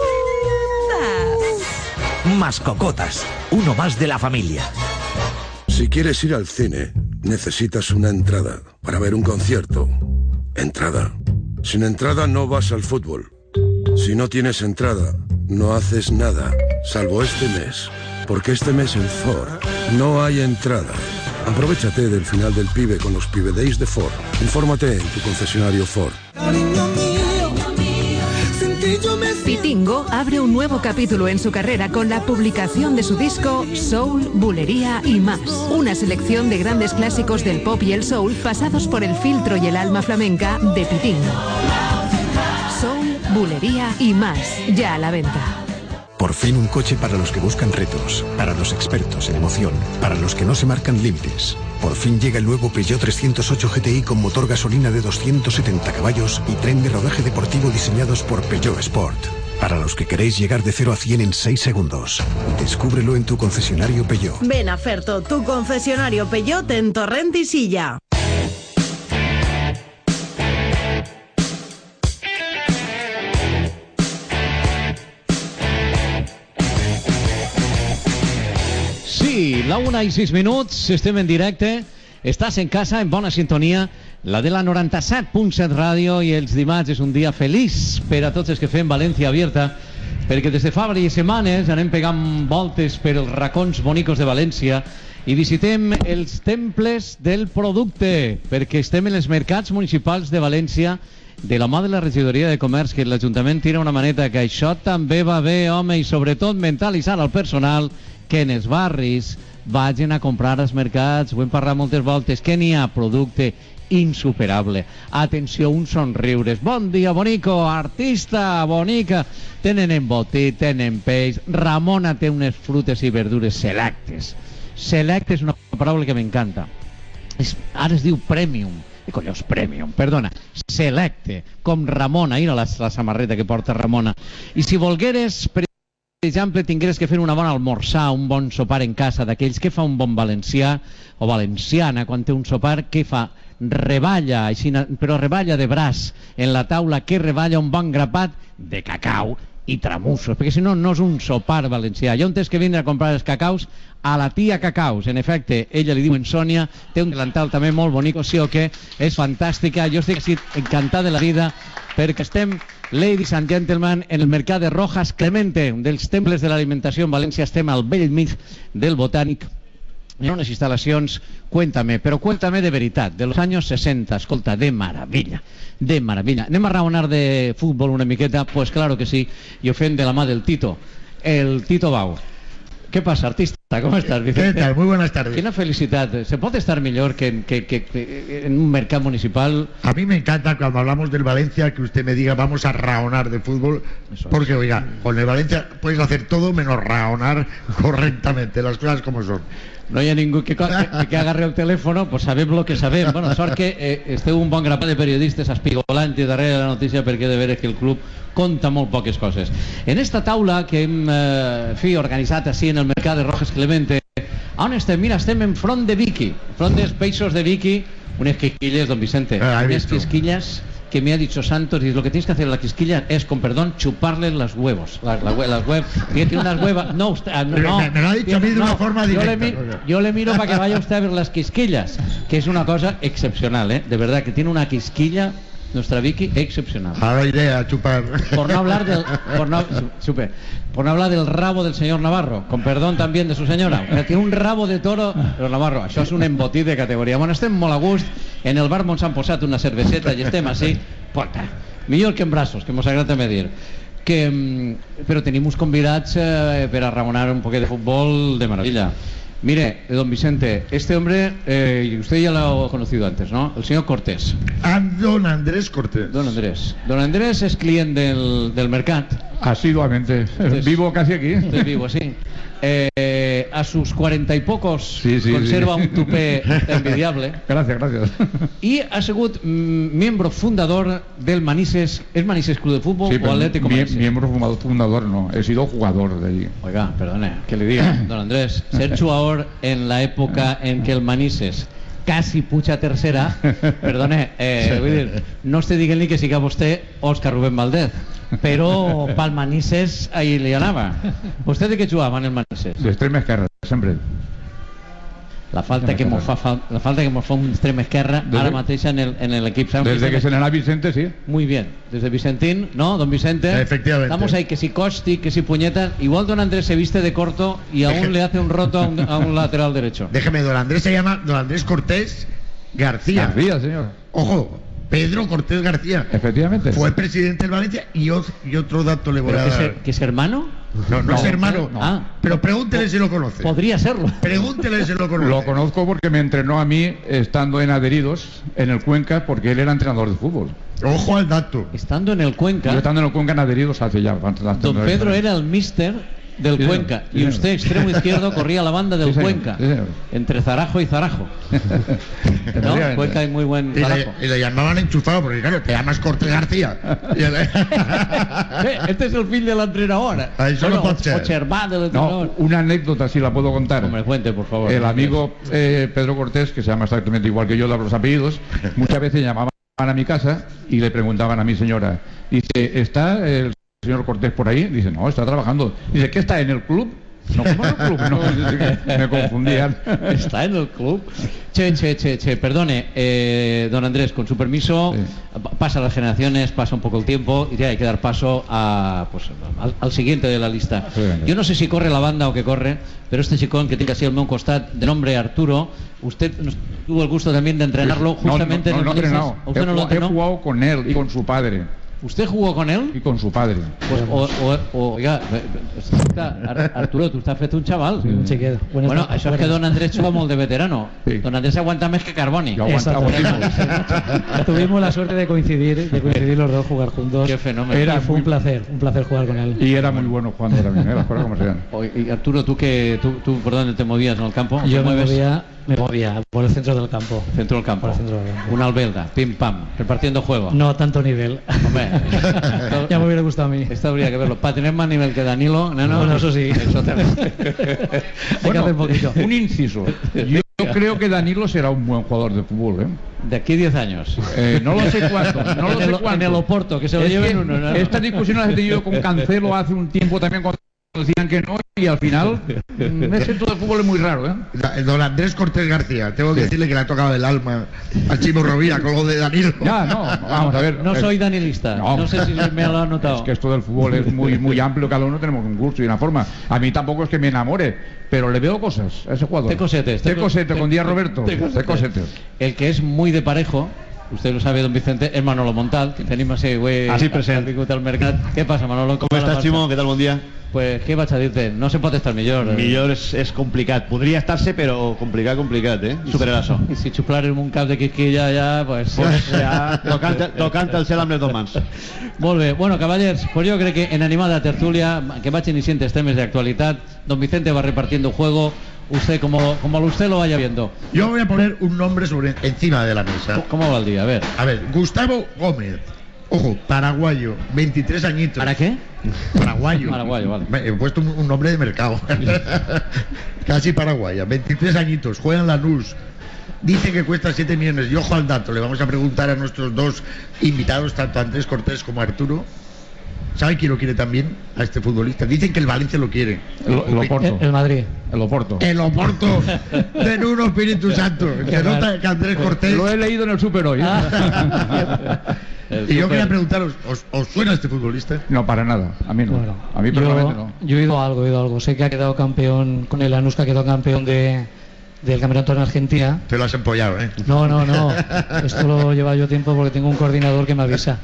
Mascocotas, uno más de la familia. Si quieres ir al cine, necesitas una entrada. Para ver un concierto, entrada. Sin entrada no vas al fútbol. Si no tienes entrada, no haces nada, salvo este mes. Porque este mes en Ford no hay entrada. Aprovechate del final del Pibe con los Pibe Days de Ford. Infórmate en tu concesionario Ford. Pitingo abre un nuevo capítulo en su carrera con la publicación de su disco Soul, Bulería y Más. Una selección de grandes clásicos del pop y el soul pasados por el filtro y el alma flamenca de Pitingo. Soul, Bulería y Más, ya a la venta. Por fin un coche para los que buscan retos, para los expertos en emoción, para los que no se marcan límites. Por fin llega el nuevo Peugeot trescientos ocho G T I con motor gasolina de doscientos setenta caballos y tren de rodaje deportivo diseñados por Peugeot Sport. Para los que queréis llegar de cero a cien en seis segundos. Descúbrelo en tu concesionario Peugeot. Ven a Ferto, tu concesionario Peugeot en Torrent y Silla. Sí, la una i sis minuts, estem en directe, estàs en casa, en bona sintonia, la de la noranta-set punt set ràdio, i els dimarts és un dia feliç per a tots els que fem València Abierta, perquè des de fa diverses setmanes anem pegant voltes per els racons bonicos de València i visitem els temples del producte, perquè estem en els mercats municipals de València de la mà de la regidoria de comerç, que l'Ajuntament tira una maneta, que això també va bé, home, i sobretot mentalitzar al personal que en els barris vagin a comprar als mercats. Ho hem parlat moltes voltes, que n'hi ha producte insuperable. Atenció, uns somriures. Bon dia, bonico, artista, bonica. Tenen embotit, tenen peix. Ramona té unes frutes i verdures selectes. Selecte és una paraula que m'encanta. Es, ara es diu premium. Què collons premium? Perdona. Selecte, com Ramona. Mira la, la samarreta que porta Ramona. I si volgueres... Per exemple, tingueres que fer una bona almorzar, un bon sopar en casa, d'aquells que fa un bon valencià o valenciana quan té un sopar, què fa? Reballa, així, però reballa de braç en la taula, que reballa un bon grapat de cacau i tramussos, perquè si no, no és un sopar valencià. I on tens que vindre a comprar els cacaus? A la tia Cacaus. En efecte, ella li diuen Sònia, té un delantal també molt bonic, sí o què? És fantàstica. Jo estic encantat de la vida perquè estem, ladies and gentlemen, en el mercat de Rojas Clemente, un dels temples de l'alimentació en València. Estem al vell mig del Botànic, en unes instal·lacions, cuéntame, però cuéntame de veritat, de los años sesenta, escolta, de maravilla, de maravilla. Anem a raonar de futbol una miqueta? Pues claro que sí, i ho fem de la mà del Tito, el Tito Bau. ¿Qué pasa, artista? ¿Cómo estás, Vicente? ¿Qué tal? Muy buenas tardes. Qué felicidad. ¿Se puede estar mejor que, que, que, que en un mercado municipal? A mí me encanta cuando hablamos del Valencia que usted me diga vamos a raonar de fútbol, porque oiga, con el Valencia puedes hacer todo menos raonar correctamente, las cosas como son. No hi ha ningú que, que, que agarre el telèfon, pues sabem lo que sabem. Bueno, sort que eh, esteu un bon grapat de periodistes espigolant i darrere la notícia, perquè de veres que el club conta molt poques coses. En esta taula que hem eh, fi, organitzat així en el mercat de Rojas Clemente, on estem? Mira, estem en front de Vicky, front dels peixos de Vicky, unes quisquilles, don Vicente, ah, unes quisquillas que me ha dicho Santos, y lo que tienes que hacer a la quisquilla es, con perdón, chuparle las huevos. La, la, las huevas. Tiene unas huevas. No, usted, no, no, me, me lo ha dicho tiene, a mí de no, una forma directa. Yo le, miro, yo le miro para que vaya usted a ver las quisquillas, que es una cosa excepcional, ¿eh? De verdad, que tiene una quisquilla, nuestra Vicky, excepcional. A la idea, chupar. Por no hablar del, por no, super, por no hablar del rabo del señor Navarro, con perdón también de su señora. O sea, tiene un rabo de toro, pero Navarro, això és un embotit de categoria. Bueno, estem molt a gust, en el bar mos han posat una cerveseta i estem així, porta, millor que en braços, que mos agrada també dir. Que, però tenim uns convidats eh, per a ramonar un poquet de futbol de maravilla. Mire, don Vicente, este hombre, eh, usted ya lo ha conocido antes, ¿no? El señor Cortés. Ah, don Andrés Cortés. Don Andrés. Don Andrés es client del, del mercat Asiduamente. Entonces, vivo casi aquí. Estoy vivo, sí. Eh, a sus cuarenta y pocos sí, sí, conserva sí. un tupé envidiable. Gracias, gracias. Y ha sigut mm, miembro fundador del Manises. ¿Es Manises Club de Fútbol Sí, o Atlético mie Manises? miembro fundador, fundador no, he sido jugador de allí. Oiga, perdone, que le diga, don Andrés, ser jugador en la época en que el Manises casi puja tercera, perdone, eh, vull dir, no estic dient-li que siga vostè Òscar Rubén Valdez, però pel Manises ahí li anava. Vostè de què jugava en el Manises? D'extrem esquerre, sempre. La falta que mos fa, la falta que mos fa un extrem esquerra Desde, ara mateix en el, en el equip. Desde que se le da Vicente, sí. Muy bien, desde Vicentín, ¿no? Don Vicente. Efectivamente. Estamos ahí, que si Costi, que si puñetas. Igual don Andrés se viste de corto y aún Deje... le hace un roto a un, a un lateral derecho. Déjeme, don Andrés se llama don Andrés Cortés García. García, señor. Ojo, Pedro Cortés García. Efectivamente. Fue presidente del Valencia y, y otro dato le voy a dar. ¿Que es, ¿Que es hermano? No, no, no es hermano. No. Ah, pero pregúntele si lo conoce. Podría serlo. Pregúntele si lo conoce. Lo conozco porque me entrenó a mí estando en Adheridos, en el Cuenca, porque él era entrenador de fútbol. Ojo al dato. Estando en el Cuenca. Yo estando en el Cuenca en Adheridos hace ya. Don Pedro era el míster del sí, Cuenca sí, y usted extremo izquierdo corría la banda del sí, Cuenca sí, entre Zarajo y Zarajo. ¿No? Cuenca hay muy buen y le, y le llamaban enchufado porque claro, te llamas Cortés García. Este es el fin de l'entrenador. Bueno, o no, una anécdota si la puedo contar. Hombre, cuente, por favor. El amigo eh, Pedro Cortés, que se llama exactamente igual que yo, de los apellidos, muchas veces llamaban a mi casa y le preguntaban a mi señora, dice, ¿está el señor Cortés por ahí? Dice, no, está trabajando. Dice, ¿qué está en el club? No, ¿cómo en el club? No, me confundían. Está en el club. Che, che, che, che, perdone, eh, don Andrés, con su permiso, sí. Pasa las generaciones, pasa un poco el tiempo y ya hay que dar paso a, pues, al, al siguiente de la lista. Sí, yo no sé si corre la banda o que corre, pero este chicón que tiene así el meu costat, de nombre Arturo, usted tuvo el gusto también de entrenarlo justamente no, no, en el no, no, ¿Usted he, no lo entrenó? He jugado con él y con su padre. ¿Usted jugó con él? Y con su padre. Pues, o, o, o, oiga, Arturo, tú estás fet un chaval. Sí, un chiquero. Buenas bueno, tardes, això és que don Andrés juga molt de veterano. Sí. Don Andrés aguanta más que Carboni. Yo aguantaba Tuvimos la suerte de coincidir, de coincidir los dos, jugar juntos. Qué fenómeno. Era, fue un placer, un placer jugar con él. Y era muy bueno jugando también, ¿eh? Las cosas como sean. Y Arturo, ¿tú, que, tú, tú por dónde te movías en el campo? Yo me movía, me movía por el centro del campo. Centro del campo. Por el centro del campo. Una albelda, pim pam, repartiendo juego. No tanto nivel. Hombre, esto, ya me hubiera gustado a mí. Esto habría que verlo. Para tener más nivel que Danilo, no, no. Bueno, eso sí. Eso Hay bueno, que hacer un poquito. Un inciso. Yo creo que Danilo será un buen jugador de fútbol, ¿eh? De aquí diez años. Eh, no lo sé cuánto. No lo en, sé el, cuánto. en el Oporto, que se lo es lleven uno. No, no. Esta discusión la he tenido con Cancelo hace un tiempo también cuando decían que no y al final ese centro de fútbol es muy raro, ¿eh? Don Andrés Cortés García, tengo que sí. decirle que le ha tocado el alma al Chimo Rovira con lo de Danilo. Ya, no, vamos a ver. No soy danilista, no, no sé si me lo han notado. Es que esto del fútbol es muy muy amplio, cada uno tenemos un gusto y una forma. A mí tampoco es que me enamore, pero le veo cosas a ese jugador. Te cosetes. Te cosete con Díaz Roberto. Te cosetes. El que es muy de parejo, usted lo sabe, don Vicente, es Manolo Montal, que tenim así, güey, así presente al mercat. ¿Qué pasa, Manolo? ¿Cómo estás, Chimo? ¿Qué tal? Buen día. Pues, què vaig a dir-te? No se pot estar millor. Eh? Millor és, és complicat. Podria estar-se, però complicat, complicat, eh? Superar això. I si xuplar en un cap de quisquilla, ja, pues... pues ja, tocant, tocant el cel amb les dues mans. Molt bé. Bueno, caballers, pues yo creo que en animada tertulia, que vaig iniciant els temes de actualidad, don Vicente va repartiendo juego, usted como, como usted lo vaya viendo. Yo voy a poner un nombre sobre encima de la mesa. ¿Cómo va el día? A ver. A ver, Gustavo Gómez. Ojo, paraguayo, veintitrés añitos. ¿Para qué? Paraguayo. Paraguayo, vale. He puesto un, un nombre de mercado. Casi paraguaya, veintitrés añitos, juega en Lanús. Dice que cuesta siete millones. Y ojo al dato, le vamos a preguntar a nuestros dos invitados, tanto a Andrés Cortés como a Arturo. ¿Sabe quién lo quiere también? A este futbolista. Dicen que el Valencia lo quiere. El, el Oporto. El, el Madrid. El Oporto. El Oporto. De Nuno Espíritu Santo. Que nota que Andrés Cortés. Lo he leído en el Super hoy. ¿eh? Y yo quería preguntaros, ¿os, ¿os suena este futbolista? No, para nada. A mí no. Bueno, a mí personalmente no. Yo he oído algo, he oído algo. Sé que ha quedado campeón con el Lanús, que ha quedado campeón de... del campeonato en Argentina. Te lo has empollado, ¿eh? No, no, no. Esto lo lleva yo tiempo porque tengo un coordinador que me avisa.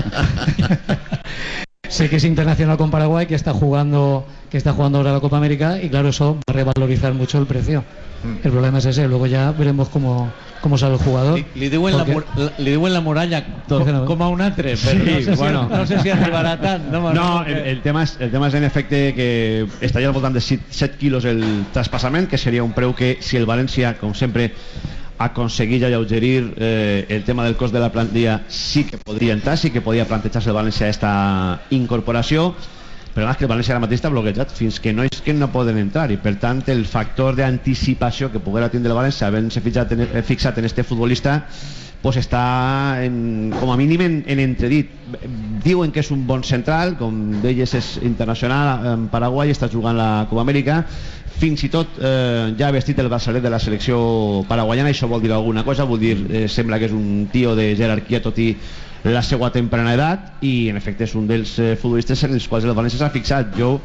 Sé que es internacional con Paraguay, que está jugando que está jugando ahora la Copa América y claro, eso va a revalorizar mucho el precio. El problema es ese, luego ya veremos cómo, cómo sale el jugador. Li, li, diuen porque... la, la, li diuen la muralla com, com a un altre, però sí, no, sé bueno. si, no sé si arribarà tant. No, no el, el, tema és, el tema és en efecte que estaria al voltant de set quilos el traspassament, que seria un preu que si el València, com sempre, aconseguir alleugerir eh, el tema del cost de la plantilla, sí que podria entrar, sí que podia plantejar-se el València esta incorporació, però és que el València ara mateix està bloquejat fins que no és que no poden entrar, i per tant el factor d'anticipació que poguera tindre el València havent-se fixat en, fixat en este futbolista pues està en, com a mínim en, en entredit. Diuen que és un bon central, com deies és internacional en Paraguai, està jugant la Copa Amèrica, fins i tot eh, ja ha vestit el braçalet de la selecció paraguaiana. Això vol dir alguna cosa, vol dir, eh, sembla que és un tio de jerarquia tot i la seva temprana edat, i en efecte és un dels eh, futbolistes en els quals el València s'ha fixat. Jo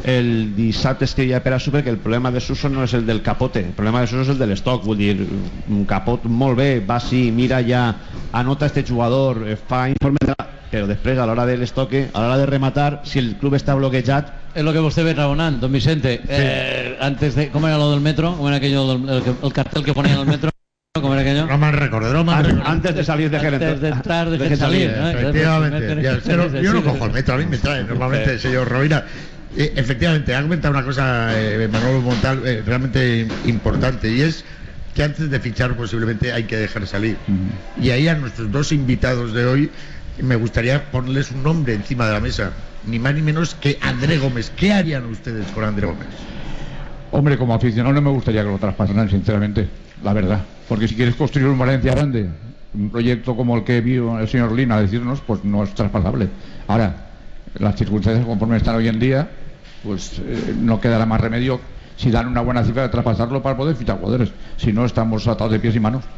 el dissabte escrivia per a Super que el problema de Suso no és el del capote, el problema de Suso és el de l'estoc. Vull dir, un capot molt bé, va sí, mira ja, anota este jugador, eh, fa informe de la... però després a l'hora de l'estoque, a l'hora de rematar, si el club està bloquejat, és lo que vostè ve raonant, don Vicente. Sí. Eh, antes de, ¿cómo era lo del metro? ¿Cómo era aquello del el, el cartel que ponían en el metro? ¿Cómo era aquello? No me recuerdo, no me recuerdo. Antes de salir de gerente. Antes de entrar, de, de salir, ¿no? Efectivamente. Ya, pero yo no cojo el metro, a mí me trae normalmente el señor Rovira. Eh, efectivamente, ha comentado una cosa, eh, Manolo Montal, eh, realmente importante, y es que antes de fichar posiblemente hay que dejar salir. Uh-huh. Y ahí a nuestros dos invitados de hoy me gustaría ponerles un nombre encima de la mesa, ni más ni menos que André Gómez. ¿Qué harían ustedes con André Gómez? Hombre, como aficionado no me gustaría que lo traspasaran, sinceramente, la verdad. Porque si quieres construir un Valencia grande, un proyecto como el que vio el señor Lina decirnos, pues no es traspasable. Ahora, las circunstancias conforme están hoy en día, pues eh, no quedará más remedio si dan una buena cifra de traspasarlo para poder fichar jugadores. Si no, estamos atados de pies y manos.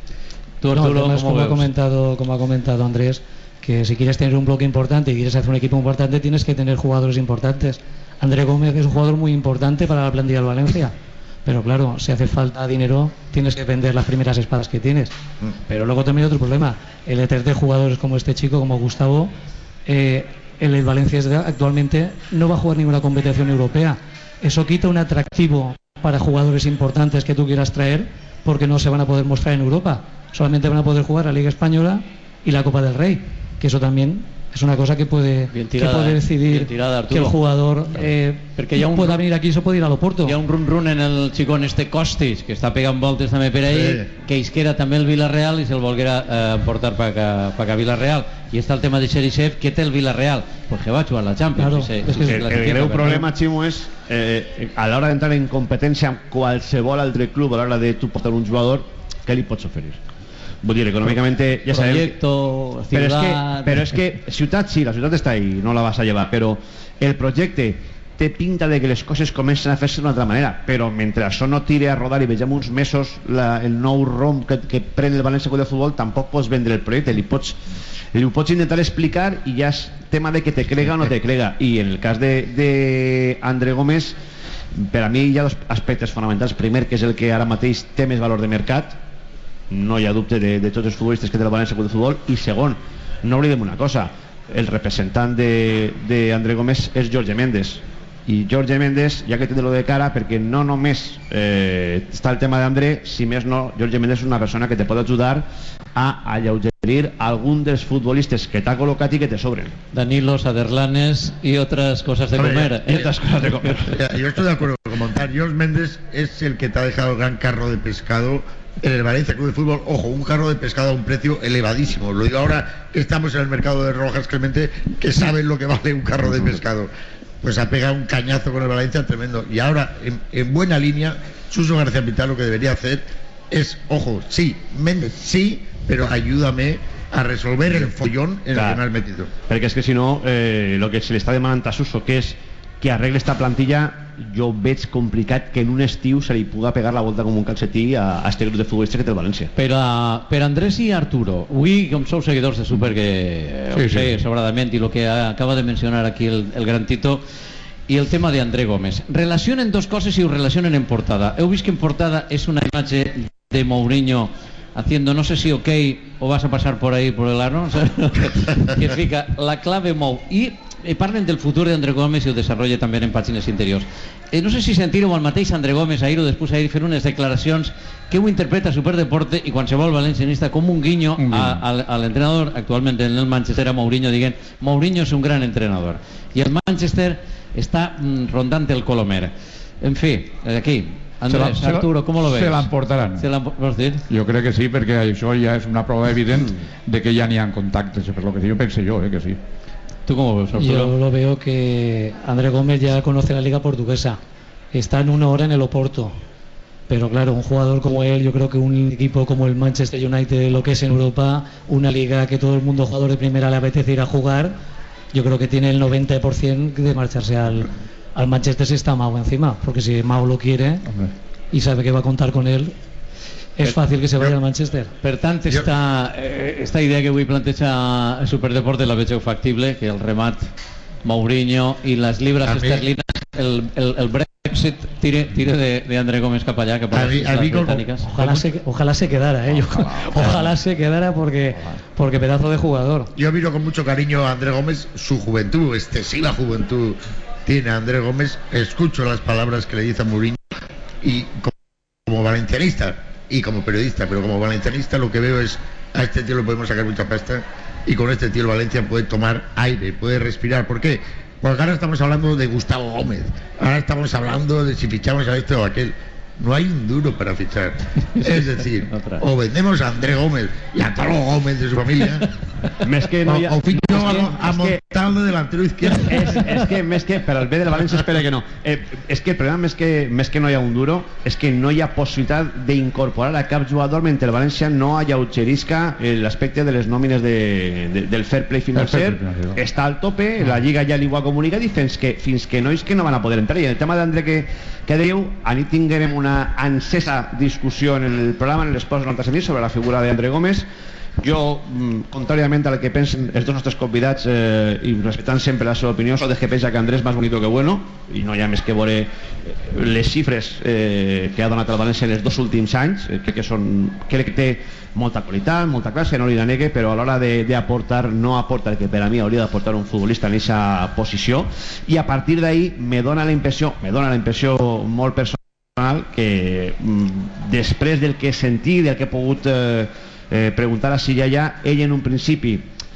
Tú, Arturo, no, además, como ha comentado, como ha comentado Andrés, que si quieres tener un bloque importante y quieres hacer un equipo importante, tienes que tener jugadores importantes. André Gómez es un jugador muy importante para la plantilla del Valencia. Pero claro, si hace falta dinero, tienes que vender las primeras espadas que tienes. Pero luego también hay otro problema. El E T de jugadores como este chico, como Gustavo, eh, el Valencia actualmente no va a jugar ninguna competición europea. Eso quita un atractivo para jugadores importantes que tú quieras traer, porque no se van a poder mostrar en Europa. Solamente van a poder jugar la Liga Española y la Copa del Rey, que eso también es una cosa que puede, tirada, que puede decidir tirada, que el jugador eh, perquè hi ha un, pueda venir aquí i se puede ir a l'Oporto. Hi ha un run-run en el xicón este Costis, que està pegant voltes també per ahí, sí. Que isquera també el Villarreal i se'l volguera eh, portar per a, per a Villarreal. I està el tema de Xerisev, que té el Villarreal, pues que va a jugar la Champions. Claro, se, es que el, el greu problema, Ximo, és eh, a l'hora d'entrar en competència amb qualsevol altre club, a l'hora de tu portar un jugador, què li pots oferir? Vull dir, econòmicamente ja sabem proyecto, que, però, és que, però és que ciutat sí, la ciutat està ahí, no la vas a llevar, però el projecte té pinta de que les coses comencen a fer-se d'una altra manera, però mentre això no tire a rodar i vegem uns mesos la, el nou rom que, que pren el València Club de Futbol, tampoc pots vendre el projecte, li pots, li ho pots intentar explicar i ja és tema de que te crega o no te crega. I en el cas de, de André Gómez, per a mi hi ha dos aspectes fonamentals. Primer, que és el que ara mateix té més valor de mercat, no hi ha dubte de, de tots els futbolistes que té el València Club de Futbol. I segon, no oblidem una cosa, el representant d'André Gómez és Jorge Méndez, i Jorge Méndez ja que té de lo de cara, perquè no només eh, està el tema d'André, si més no, Jorge Méndez és una persona que te pot ajudar a alleugerir algun dels futbolistes que t'ha col·locat i que te sobren. Danilo, Saderlanes y otras cosas de comer. Y otras cosas de comer. Yo estoy de acuerdo con Montar. Jorge Méndez es el que te ha dejado el gran carro de pescado en el Valencia Club de Fútbol. Ojo, un carro de pescado a un precio elevadísimo. Lo digo ahora que estamos en el mercado de Rojas Clemente, que saben lo que vale un carro de pescado. Pues ha pegado un cañazo con el Valencia tremendo. Y ahora, en, en buena línea, Suso García Pitán lo que debería hacer es, ojo, sí, Méndez sí, pero ayúdame a resolver el follón en el que me has metido. Perquè és que si no, eh, lo que se le està demanant a Suso, que és que arregle esta plantilla, jo veig complicat que en un estiu se li puga pegar la volta com un calcetí a, a este grup de futbolistes que té el València. Per, a, per Andrés i Arturo, avui com sou seguidors de Super, que eh, sí, ho sé sí. sobradament, i el que acaba de mencionar aquí el, el gran Tito, i el tema de André Gómez, relacionen dos coses i ho relacionen en portada. Heu vist que en portada és una imatge de Mourinho haciendo no sé si ok o vas a pasar por ahí por el ano, que fica la clave Mou, i eh, parlen del futur d'André Gómez i ho desenvolupen també en pàgines interiors. Eh, no sé si sentir-ho al mateix André Gómez ahir o després ahir fer unes declaracions que ho interpreta Superdeporte i qualsevol valencianista com un guinyo, un guinyo. A, a, a l'entrenador actualment en el Manchester, a Mourinho, dient Mourinho és un gran entrenador i el Manchester està mm, rondant el Colomer. En fi, aquí Andrés, se la, Arturo, ¿cómo lo ves? Se l'emportaran. Se ¿Vols dir? Jo crec que sí, perquè això ja és una prova evident de que ja n'hi ha contactes, per lo que yo pensé yo, eh, que sí. ¿Tú cómo ves, Arturo? Yo lo veo que André Gómez ya conoce la liga portuguesa. Está en una hora en el Oporto. Pero claro, un jugador como él, yo creo que un equipo como el Manchester United, lo que es en Europa, una liga que todo el mundo jugador de primera le apetece ir a jugar, yo creo que tiene el noventa por ciento de marcharse al, al Manchester si está Mau encima. Porque si Mau lo quiere Hombre. y sabe que va a contar con él, és fàcil que se vaya al Manchester. Per tant, esta, eh, esta idea que avui planteja Superdeporte la vegeu factible, que el remat Mourinho i les libres esterlines, el, el, el Brexit tire, tire de, de André Gómez cap allá, que para las británicas. Ojalá se, ojalá se quedara, ¿eh? Ojalá, ojalá. ojalá se quedara porque, porque pedazo de jugador. Yo miro con mucho cariño a André Gómez, su juventud, excesiva juventud tiene André Gómez. Escucho las palabras que le dice a Mourinho y como, como valencianista y como periodista, pero como valencianista lo que veo es a este tío le podemos sacar mucha pasta y con este tío el Valencia puede tomar aire, puede respirar. ¿Por qué? Porque ahora estamos hablando de Gustavo Gómez, ahora estamos hablando de si fichamos a este o a aquel. No hay un duro para fichar. Es decir, o vendemos a André Gómez y a todos los Gómez de su familia, més que no hi ha... o, o ficho a, a Montalvo de delantero izquierdo. És, és que més que per al bé del València espera que no. Eh, és que el problema més que, més que no hi ha un duro és que no hi ha possibilitat d'incorporar a cap jugador mentre el València no alleugerisca l'aspecte de les nòmines de, de, del fair play financer. Està al tope, la Lliga ja li ho ha comunicat i fins que, fins que nois que no van a poder entrar. I el tema d'André que, que diu, anit tinguem una encesa discussió en el programa, en l'Esports noranta set mil, sobre la figura d'André Gómez. Jo, contràriament al que pensen els dos nostres convidats, eh, i respectant sempre la seva opinió, soc dels que pensa que Andrés és més bonito que bueno, i no hi ha més que veure les xifres eh, que ha donat el València en els dos últims anys. eh, crec que són crec que té molta qualitat, molta classe, no li la negue, però a l'hora d'aportar no aporta el que per a mi hauria d'aportar un futbolista en aquesta posició, i a partir d'ahí me dona la impressió me dona la impressió molt personal que mm, després del que he sentit, del que he pogut eh, eh, preguntar a Sillalla, ell en un principi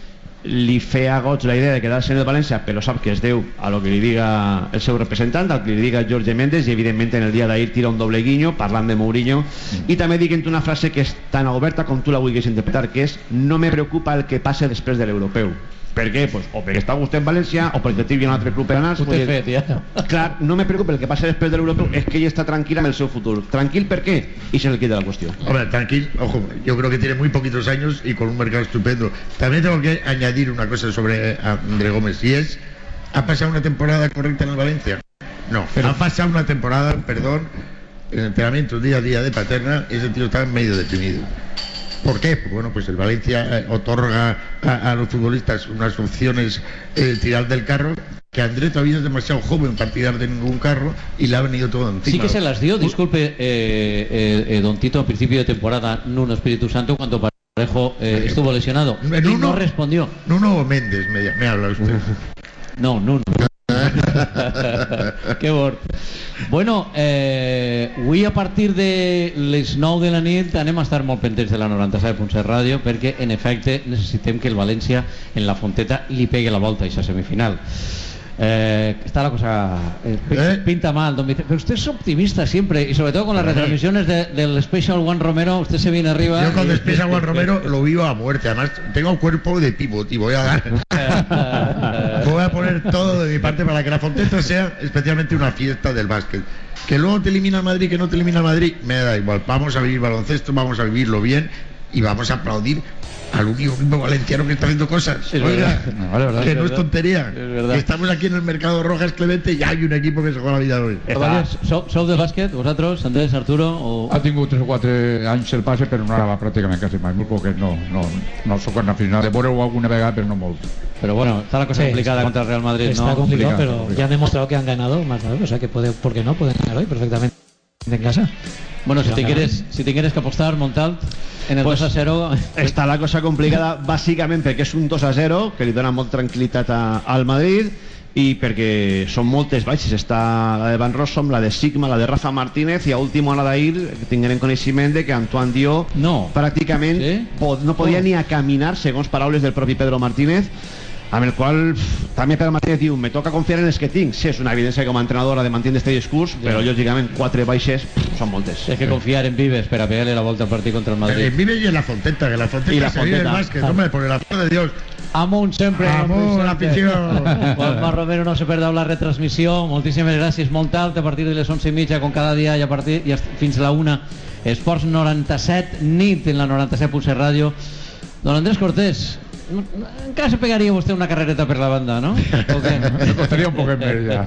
li feia goig la idea de quedar-se en el València, però sap que es deu a lo que li diga el seu representant, al que li diga Jorge Méndez, i evidentment en el dia d'ahir tira un doble guinyo parlant de Mourinho, mm. i també diguent una frase que és tan oberta com tu la vulguis interpretar, que és: no me preocupa el que passe després de l'europeu. Per què? Pues, o perquè està vostè en València o perquè té un altre club per anar. Ho té fet, ja. Clar, no me preocupa el que passa després de l'europeu, és que ell està tranquil amb el seu futur. ¿Tranquil per qué? Y se le quita la cuestión. Hombre, tranquil, ojo, yo creo que tiene muy poquitos años y con un mercado estupendo. También tengo que añadir una cosa sobre André Gómez, y es: ¿ha pasado una temporada correcta en el Valencia? No, pero ha pasado una temporada, perdón, en el entrenamiento día a día de Paterna, ese tío está medio deprimido. ¿Por qué? Pues bueno, pues el Valencia eh, otorga a, a los futbolistas unas opciones eh, tirar del carro, que André todavía es demasiado joven para tirar de ningún carro y le ha venido todo encima. Sí que se las dio, disculpe, eh, eh, eh, Don Tito, a principio de temporada, Nuno Espíritu Santo, cuando Parejo eh, estuvo lesionado y Nuno, no respondió. Nuno Méndez me, me habla usted. No, Nuno. Que bord. Bueno, eh, avui a partir de les nou de la nit anem a estar molt pendents de la noranta-set punt set ràdio, perquè en efecte necessitem que el València en la Fonteta li pegue la volta a aquesta semifinal. Eh, está la cosa eh, ¿Eh? pinta mal, don Vicente, pero usted es optimista siempre, y sobre todo con las retransmisiones de, del Special One Romero, usted se viene arriba. Yo con el Special One Romero lo vivo a muerte, además tengo un cuerpo de pivot y voy a dar voy a poner todo de mi parte para que la Fonteta sea especialmente una fiesta del básquet. Que luego te elimina el Madrid, que no te elimina el Madrid, me da igual. Vamos a vivir baloncesto, vamos a vivirlo bien y vamos a aplaudir al único equipo valenciano que está haciendo cosas. Es Oiga, no, vale, verdad, que es no es tontería. Es Estamos aquí en el mercado Rojas Clemente y hay un equipo que se juega la vida hoy. ¿Sou, sou de bàsquet, vosaltres, Andrés, Arturo? O... Ha tingut tres o quatre anys el passe, però no ara va pràcticament quasi mai, molt poquet, no, no, no soc un aficionat de veure-ho alguna vegada, però no molt. Pero bueno, está la cosa sí, complicada está, contra el Real Madrid, está ¿no? Está complicado, pero complicado. Ya han demostrado que han ganado más, ¿no? O sea que puede, ¿por qué no? Pueden ganar hoy perfectamente en casa. Bueno, si te quieres, si te quieres que apostar, Montalt, en el pues dos a zero... Està la cosa complicada, bàsicament perquè és un dos a zero, que li dona molta tranquil·litat a, al Madrid, i perquè són moltes baixes. Està la de Van Rossum, la de Sigma, la de Rafa Martínez, i a última hora d'ahir tinguem coneixement de que Antoine Dió no. pràcticament ¿Sí? pod, no podia oh. ni a caminar, segons paraules del propi Pedro Martínez, amb el qual pff, també Pedro Martínez diu, me toca confiar en els que tinc. Sí, és una evidència com a entrenadora de mantenir este discurs, yeah. però lògicament quatre baixes pff, són moltes. Hay que confiar en Vives para pegarle la volta al partido contra el Madrid. En Vives y en la Fonteta, que la Fonteta, y la se Fonteta. vive más que, ah. hombre, por el amor de Dios. Amunt sempre. Amunt, la afición. Juanma Romero, no se perdeu la retransmissió. Moltíssimes gràcies, Montalt, a partir de les onze i mitja, com cada dia, i a partir i fins a la una. Esports noranta-set, nit en la noranta-set punt set ràdio. Don Andrés Cortés, encara se pegaria vostè una carrereta per la banda, ¿no? Me costaría un poco en ver ya.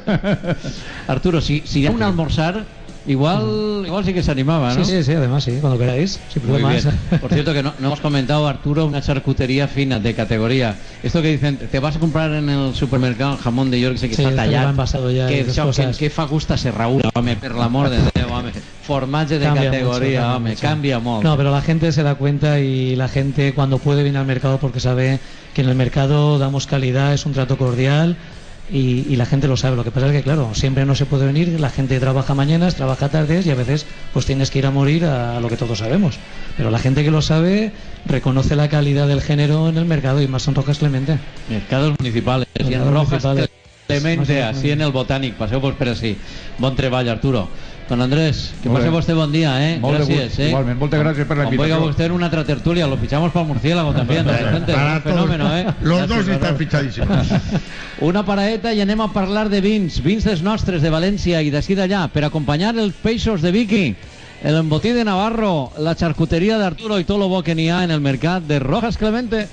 Arturo, si, si hi ha un almorzar, igual, igual sí que se animaba, ¿no? Sí, sí, sí, además sí, cuando queráis, sin problemas. Por cierto, que no, no hemos comentado, Arturo, una charcutería fina de categoría. Esto que dicen, te vas a comprar en el supermercado jamón de York, que sí, está tallado, ya que, això, que, que fa gusta ser Raúl, home, per l'amor de Déu, home. Formatge de cambia categoría, mucho, hombre, mucho. Cambia mucho. No, pero la gente se da cuenta, y la gente cuando puede viene al mercado porque sabe que en el mercado damos calidad, es un trato cordial, y, y la gente lo sabe. Lo que pasa es que, claro, siempre no se puede venir, la gente trabaja mañanas, trabaja tardes, y a veces pues tienes que ir a morir a lo que todos sabemos. Pero la gente que lo sabe reconoce la calidad del género en el mercado, y más en Rojas Clemente. Mercados municipales, y en Rojas municipales. Clemente, así en el Botànic. Passeu pues per així. Bon treball, Arturo. Don Andrés, que pase vostted buen día, ¿eh? Molt gracias, ¿eh? Igualmente, muchas gracias por la invitación. Oiga usted en una otra tertulia, lo fichamos para el Murciélago también, de repente, un fenómeno, ¿eh? Los gracias, dos están fichadísimos. Una paraeta i anem a parlar de vins, vins dels nostres, de València i d'ací d'allà, per acompanyar els peixos de Vicky, el embotí de Navarro, la charcutería de Arturo y todo lo bo que n'hi ha en el mercat de Rojas Clemente.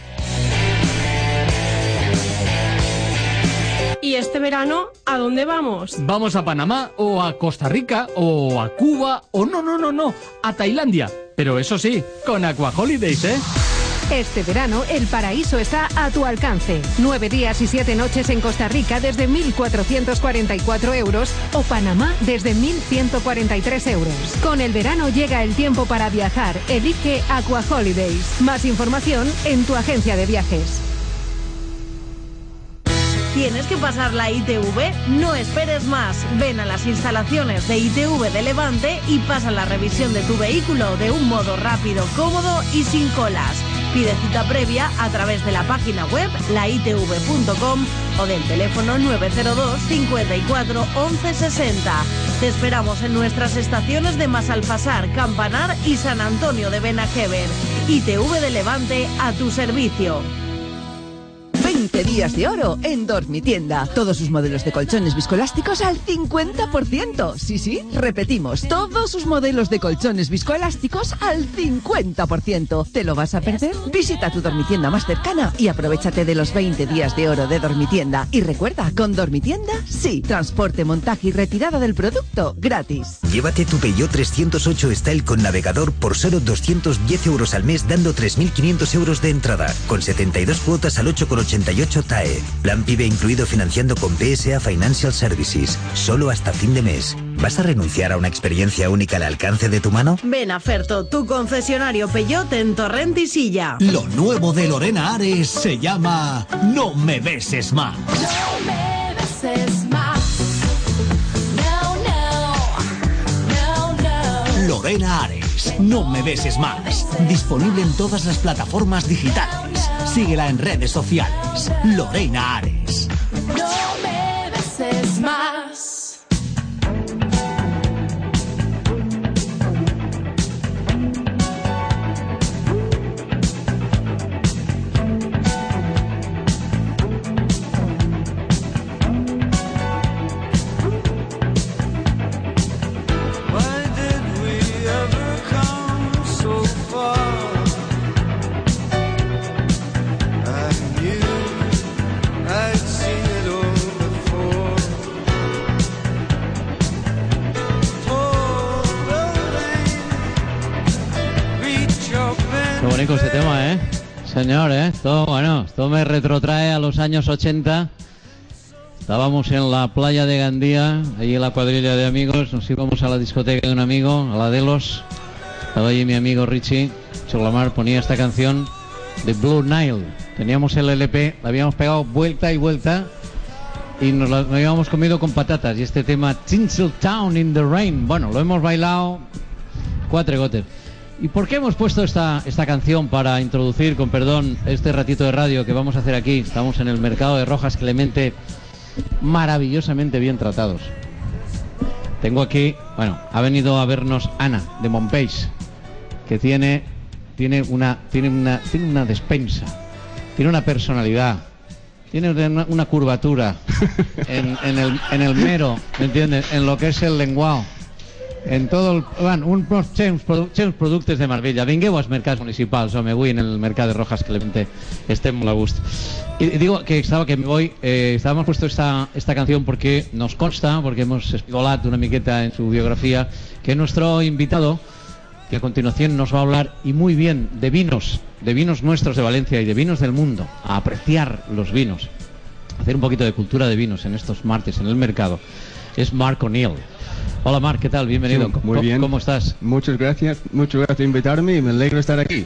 ¿Y este verano a dónde vamos? Vamos a Panamá o a Costa Rica o a Cuba o no, no, no, no, a Tailandia. Pero eso sí, con Aqua Holidays, ¿eh? Este verano el paraíso está a tu alcance. Nueve días y siete noches en Costa Rica desde mil cuatrocientos cuarenta y cuatro euros o Panamá desde mil ciento cuarenta y tres euros. Con el verano llega el tiempo para viajar. Elige Aqua Holidays. Más información en tu agencia de viajes. ¿Tienes que pasar la I T V? No esperes más. Ven a las instalaciones de I T V de Levante y pasa la revisión de tu vehículo de un modo rápido, cómodo y sin colas. Pide cita previa a través de la página web la i t v punto com o del teléfono nueve cero dos, cincuenta y cuatro, once sesenta. Te esperamos en nuestras estaciones de Masalfasar, Campanar y San Antonio de Benajever. I T V de Levante a tu servicio. veinte días de oro en Dormitienda. Todos sus modelos de colchones viscoelásticos al cincuenta por ciento. Sí, sí, repetimos, todos sus modelos de colchones viscoelásticos al cincuenta por ciento. ¿Te lo vas a perder? Visita tu Dormitienda más cercana y aprovéchate de los veinte días de oro de Dormitienda. Y recuerda, con Dormitienda, sí, transporte, montaje y retirada del producto gratis. Llévate tu Peugeot trescientos ocho Style con navegador por solo doscientos diez euros al mes, dando tres mil quinientos euros de entrada, con setenta y dos cuotas al ocho coma ochenta y ocho T A E. Plan PIBE incluido financiando con P S A Financial Services. Solo hasta fin de mes. ¿Vas a renunciar a una experiencia única al alcance de tu mano? Ven a Ferto, tu concesionario Peugeot en Torrent y Silla. Lo nuevo de Lorena Ares se llama No me beses más. No me beses más. No, no. No, no. Lorena Ares, No me beses más. Disponible en todas las plataformas digitales. Síguela en redes sociales. Lorena Ares. No me beses más. Bonito este tema, ¿eh? Señor, ¿eh? Esto, bueno, esto me retrotrae a los años ochenta. Estábamos en la playa de Gandía, allí en la cuadrilla de amigos, nos íbamos a la discoteca de un amigo, a la Delos. Estaba allí mi amigo Richie, Cholamar ponía esta canción de Blue Nile. Teníamos el L P, la habíamos pegado vuelta y vuelta y nos lo habíamos comido con patatas. Y este tema, Tinseltown in the Rain, bueno, lo hemos bailado cuatro gotes. ¿Y por qué hemos puesto esta, esta canción para introducir, con perdón, este ratito de radio que vamos a hacer aquí? Estamos en el mercado de Rojas Clemente, maravillosamente bien tratados. Tengo aquí, bueno, ha venido a vernos Ana de Montpeix, que tiene, tiene, una, tiene, una, tiene una despensa, tiene una personalidad, tiene una, una curvatura en, en, el, en el mero, ¿me entiendes? En lo que es el lenguao. En todo el... Bueno, uns xeus productes de Marbella. Vingueu als mercats municipals, home, avui en el mercado de Rojas Clemente estem molt a gust. Y digo que estaba que me voy, eh, estábamos puesto esta, esta canción porque nos consta, porque hemos espigolat una miqueta en su biografía, que nuestro invitado, que a continuación nos va a hablar, y muy bien, de vinos, de vinos nuestros de Valencia y de vinos del mundo, a apreciar los vinos, hacer un poquito de cultura de vinos en estos martes en el mercado, es Mark O'Neill. Hola Marc, ¿qué tal? Bienvenido. Sí, muy bien. ¿Cómo estás? Muchas gracias, muchas gracias por invitarme y me alegro de estar aquí.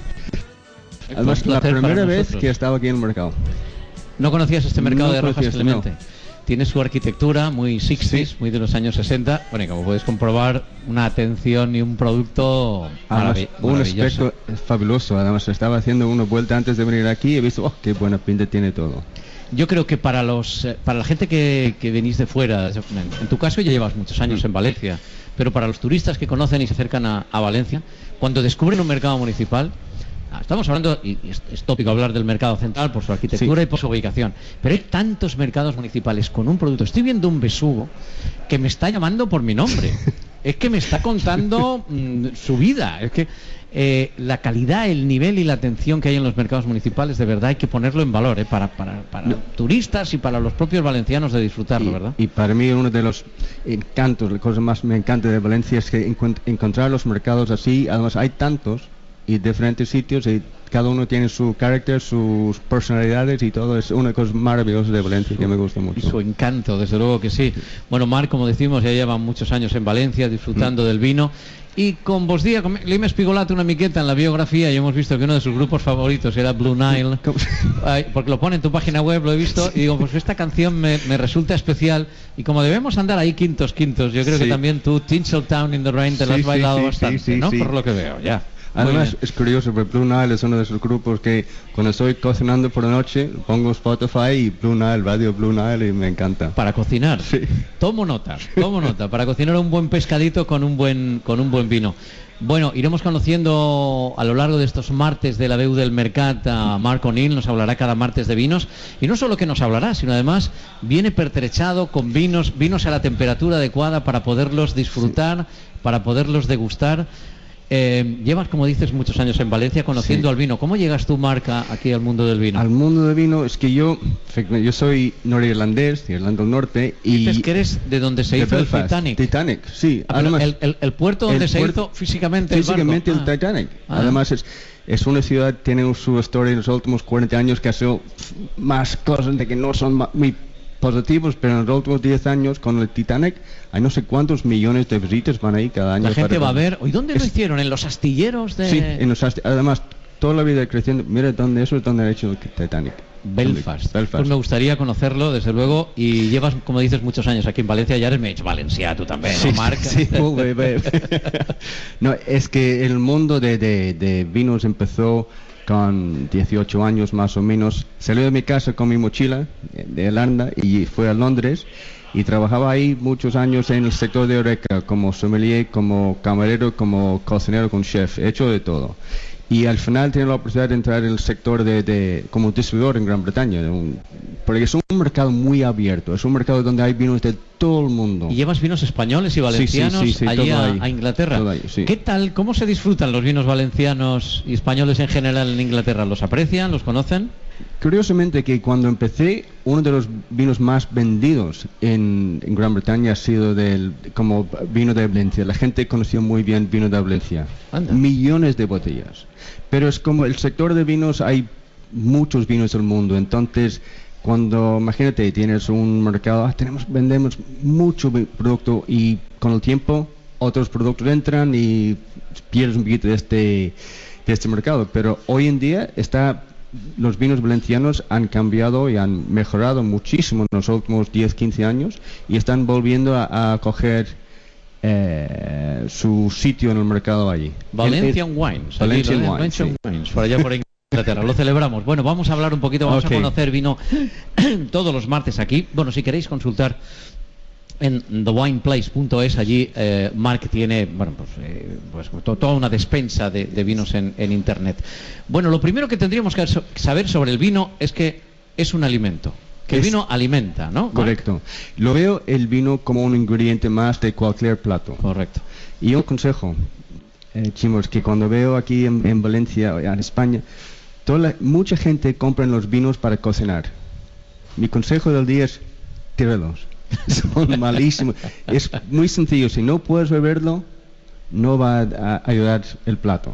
Además, la primera vez que he estado aquí en el mercado. ¿No conocías este mercado no de Rojas Clemente? No. Tiene su arquitectura muy sixties, sí, muy de los años sesenta. Bueno, y como puedes comprobar, una atención y un producto marav un maravilloso. Un aspecto fabuloso. Además, estaba haciendo una vuelta antes de venir aquí y he visto, oh, qué buena pinta tiene todo. Yo creo que para los eh, para la gente que, que venís de fuera, en tu caso ya llevas muchos años en Valencia, pero para los turistas que conocen y se acercan a, a Valencia, cuando descubren un mercado municipal, estamos hablando, y es, es tópico hablar del mercado central por su arquitectura, sí, y por su ubicación, pero hay tantos mercados municipales con un producto. Estoy viendo un besugo que me está llamando por mi nombre, es que me está contando mmm, su vida, es que Eh, la calidad, el nivel y la atención que hay en los mercados municipales, de verdad hay que ponerlo en valor, eh, para, para, para no. turistas y para los propios valencianos de disfrutarlo, y, ¿verdad? Y para mí uno de los encantos, la cosa más me encanta de Valencia es que encu encontrar los mercados así, además hay tantos y diferentes sitios y cada uno tiene su carácter, sus personalidades y todo, es una cosa maravillosa de Valencia que me gusta mucho. Y su encanto, desde luego que sí. Bueno, Marc, como decimos, ya lleva muchos años en Valencia disfrutando mm. del vino. Y con vos día, le hemos espigolado una miqueta en la biografía y hemos visto que uno de sus grupos favoritos era Blue Nile, porque lo pone en tu página web, lo he visto, y digo, pues esta canción me, me resulta especial, y como debemos andar ahí quintos, quintos, yo creo sí. que también tú, Tinseltown in the Rain, te sí, lo has bailado sí, sí, bastante, sí, sí, ¿no? Sí. Por lo que veo, ya. Además es curioso, porque Blue Nile es uno de esos grupos que cuando estoy cocinando por la noche pongo Spotify y Blue Nile, radio Blue Nile, y me encanta. Para cocinar. Sí. Tomo nota, tomo nota. Para cocinar un buen pescadito con un buen con un buen vino. Bueno, iremos conociendo a lo largo de estos martes de la veu del Mercat a Mark O'Neill, nos hablará cada martes de vinos, y no solo que nos hablará, sino además viene pertrechado con vinos, vinos a la temperatura adecuada para poderlos disfrutar, sí. para poderlos degustar. Eh, llevas, como dices, muchos años en Valencia conociendo sí. al vino. ¿Cómo llegas tú, Marca, aquí al mundo del vino? Al mundo del vino es que yo yo soy norirlandés, de Irlanda del Norte, y dices que eres de donde se de hizo Belfast, el Titanic. Titanic, sí. Ah, además, el, el, el puerto donde el se puerto, hizo físicamente, físicamente el, el Titanic. Ah. Además es es una ciudad, tiene su historia en los últimos cuarenta años que ha sido más cosas de que no son muy positivos, pero en los últimos diez años con el Titanic hay no sé cuántos millones de visitas van ahí cada año. La gente para... va a ver. ¿Y dónde es... lo hicieron? ¿En los astilleros de...? Sí, en los astilleros. Además, toda la vida creciendo. Mira, dónde eso es donde ha hecho el Titanic. Belfast. Belfast. Pues me gustaría conocerlo, desde luego. Y llevas, como dices, muchos años aquí en Valencia. Ya eres medio valencià, tú también, ¿no, sí, Marc? Sí, muy bien. No, es que el mundo de, de, de vinos empezó con dieciocho años más o menos. Salí de mi casa con mi mochila de Irlanda y fui a Londres y trabajaba ahí muchos años en el sector de Oreca, como sommelier, como camarero, como cocinero, como chef, he hecho de todo. Y al final tenía la oportunidad de entrar en el sector de, de como distribuidor en Gran Bretaña, un, porque es un mercado muy abierto, es un mercado donde hay vinos de todo el mundo. ¿Y llevas vinos españoles y valencianos sí, sí, sí, sí, allí a, a Inglaterra? Ahí, sí. ¿Qué tal, cómo se disfrutan los vinos valencianos y españoles en general en Inglaterra? ¿Los aprecian, los conocen? Curiosamente que cuando empecé, uno de los vinos más vendidos en, en Gran Bretaña ha sido del, como vino de Valencia. La gente conoció muy bien vino de Valencia. Anda. Millones de botellas. Pero es como el sector de vinos, hay muchos vinos del mundo, entonces Cuando, imagínate, tienes un mercado, ah, tenemos, vendemos mucho producto y con el tiempo otros productos entran y pierdes un poquito de este, de este mercado. Pero hoy en día está, los vinos valencianos han cambiado y han mejorado muchísimo en los últimos diez, quince años y están volviendo a, a coger eh, su sitio en el mercado allí. Valencian Wines. Valencian allí, Wines, sí. Wines, por allá por Inglaterra. Lo celebramos. Bueno, vamos a hablar un poquito, vamos okay. a conocer vino todos los martes aquí. Bueno, si queréis consultar en the wine place punto es, allí eh, Marc tiene, bueno, pues, eh, pues to toda una despensa de, de vinos en, en internet. Bueno, lo primero que tendríamos que so saber sobre el vino es que es un alimento. Que el vino alimenta, ¿no? Correcto. Marc. Lo veo el vino como un ingrediente más de cualquier plato. Correcto. Y un consejo, eh, Chimo, es que cuando veo aquí en, en Valencia, en España, toda la, mucha gente compra los vinos para cocinar. Mi consejo del día es tíralos. Son malísimos. Es muy sencillo. Si no puedes beberlo, no va a, a ayudar el plato.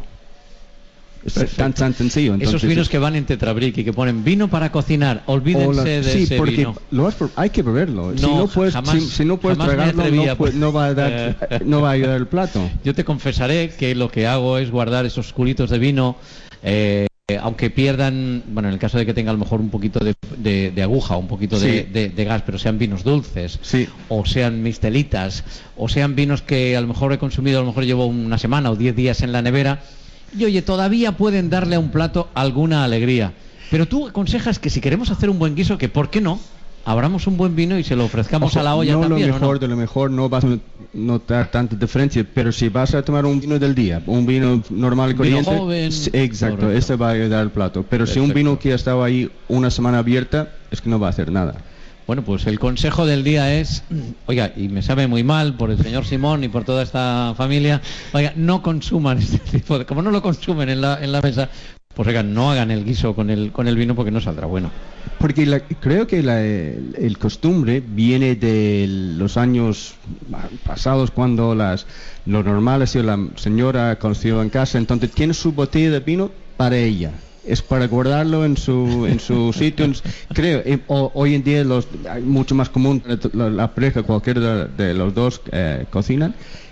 Es tan, tan sencillo. Entonces, esos vinos que van en tetrabric y que ponen vino para cocinar, olvídense la, de sí, ese porque vino. Lo has, hay que beberlo. No, si no puedes, jamás, si, si no puedes tragarlo, no, pues, no, va a dar, eh, no va a ayudar el plato. Yo te confesaré que lo que hago es guardar esos culitos de vino. Eh, Eh, aunque pierdan, bueno, en el caso de que tenga a lo mejor un poquito de, de, de aguja, un poquito de, sí. de, de gas, pero sean vinos dulces, sí. o sean mistelitas, o sean vinos que a lo mejor he consumido, a lo mejor llevo una semana o diez días en la nevera, y oye, todavía pueden darle a un plato alguna alegría. Pero tú aconsejas que si queremos hacer un buen guiso, que ¿por qué no? Abramos un buen vino y se lo ofrezcamos Ojo, a la olla no también, lo mejor, ¿o no? de lo mejor no vas a notar tanta diferencia, pero si vas a tomar un vino del día, un vino normal y corriente, vino joven, exacto, correcto. Ese va a ayudar al plato. Pero Perfecto. Si un vino que ha estado ahí una semana abierta, es que no va a hacer nada. Bueno, pues el consejo del día es, oiga, y me sabe muy mal por el señor Simón y por toda esta familia, oiga, no consuman este tipo de, como no lo consumen en la, en la mesa, pues oigan, no hagan el guiso con el, con el vino porque no saldrá bueno. Porque la, creo que la, el, el costumbre viene de los años pasados, cuando las, lo normal ha sido la señora conocido en casa, entonces tiene su botella de vino para ella. Es para guardarlo en su en su sitio. En, creo, eh, o, hoy en día los, hay mucho más común, la, la pareja, cualquiera de, de los dos eh, cocinan.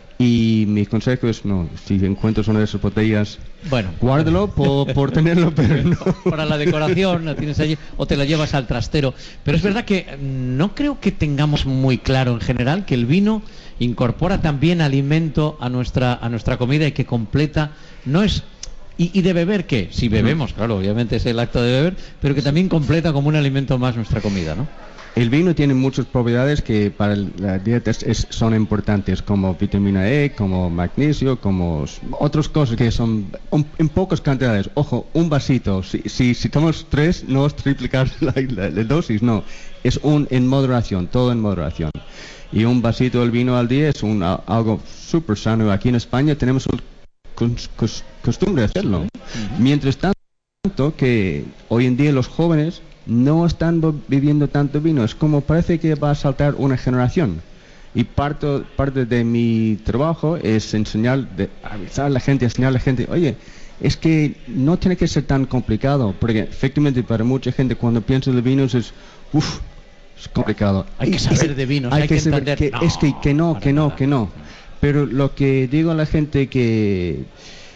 Y mi consejo es, no, si encuentras una de esas botellas, bueno, guárdalo por, por tenerlo, pero no. Para la decoración, la tienes allí, o te la llevas al trastero. Pero es verdad que no creo que tengamos muy claro en general que el vino incorpora también alimento a nuestra, a nuestra comida y que completa, no es... ¿Y, y de beber qué? Si bebemos, claro, obviamente es el acto de beber, pero que también completa como un alimento más nuestra comida, ¿no? El vino tiene muchas propiedades que para la dieta es, son importantes, como vitamina E, como magnesio, como otras cosas que son un, en pocas cantidades. Ojo, un vasito, si, si, si tomas tres, no es triplicar la, la, la dosis, no. Es un en moderación, todo en moderación. Y un vasito del vino al día es un, algo súper sano. Aquí en España tenemos la cos, cos, costumbre de hacerlo. Uh-huh. Mientras tanto, que hoy en día los jóvenes no están bebiendo tanto vino, es como parece que va a saltar una generación. Y parte, parte de mi trabajo es enseñar, de avisar a la gente, enseñar a la gente, oye, es que no tiene que ser tan complicado, porque efectivamente para mucha gente cuando piensa de vinos es, uff, es complicado. Hay que saber de vinos, hay, hay que, que saber entender. que No, es que, que no, que no, nada. que no. Pero lo que digo a la gente que...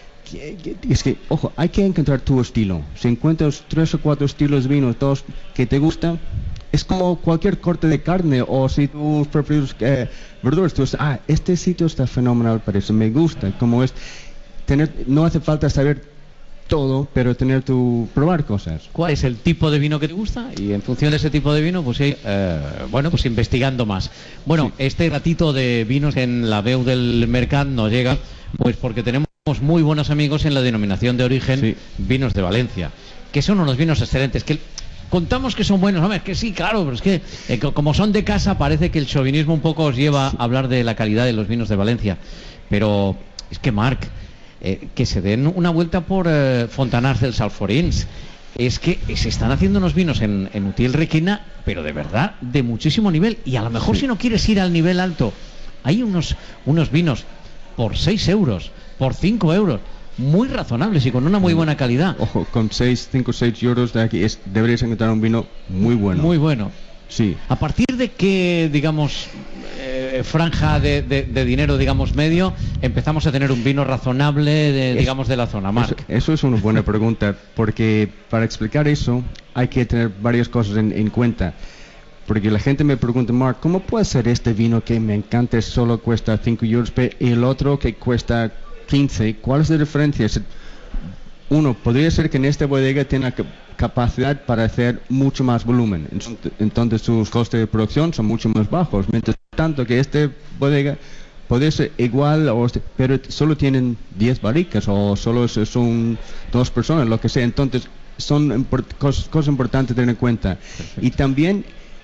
es que, ojo, hay que encontrar tu estilo. Si encuentras tres o cuatro estilos de vino, todos que te gustan, es como cualquier corte de carne, o si tú prefieres eh, verduras, tú dices, ah, este sitio está fenomenal, parece, me gusta. Como es, tener, no hace falta saber todo, pero tener tu, probar cosas. ¿Cuál es el tipo de vino que te gusta? Y en función de ese tipo de vino, pues eh, bueno, pues investigando más. Bueno, sí. Este ratito de vinos en la veu del mercat nos llega, pues porque tenemos muy buenos amigos en la denominación de origen, sí. Vinos de Valencia, que son unos vinos excelentes, que contamos que son buenos, hombre, que sí, claro, pero es que eh, como son de casa parece que el chauvinismo un poco os lleva sí. a hablar de la calidad de los vinos de Valencia, pero es que Marc, eh, que se den una vuelta por eh, Fontanars dels Alforins, es que se están haciendo unos vinos en, en Utiel Requena, pero de verdad, de muchísimo nivel, y a lo mejor sí. Si no quieres ir al nivel alto, hay unos, unos vinos por seis euros, por cinco euros, muy razonables y con una muy buena calidad. Ojo, con seis, cinco, seis euros de aquí es, deberías encontrar un vino muy bueno. Muy bueno. Sí. ¿A partir de qué, digamos, eh, franja de, de, de dinero, digamos, medio, empezamos a tener un vino razonable, de, Es- digamos, de la zona, Marc? Eso, eso es una buena pregunta, porque para explicar eso hay que tener varias cosas en, en cuenta. Porque la gente me pregunta, Marc, ¿cómo puede ser este vino que me encanta solo cuesta cinco euros pe- y el otro que cuesta quince? ¿Cuál es la diferencia? Es- Uno, podría ser que en esta bodega tenga ca- capacidad para hacer mucho más volumen. Entonces- Entonces sus costes de producción son mucho más bajos. Mientras tanto que esta bodega puede ser igual, o, este- pero solo tienen diez barricas o solo es- son dos personas, lo que sea. Entonces son import- cos- cosas importantes tener en cuenta. Y también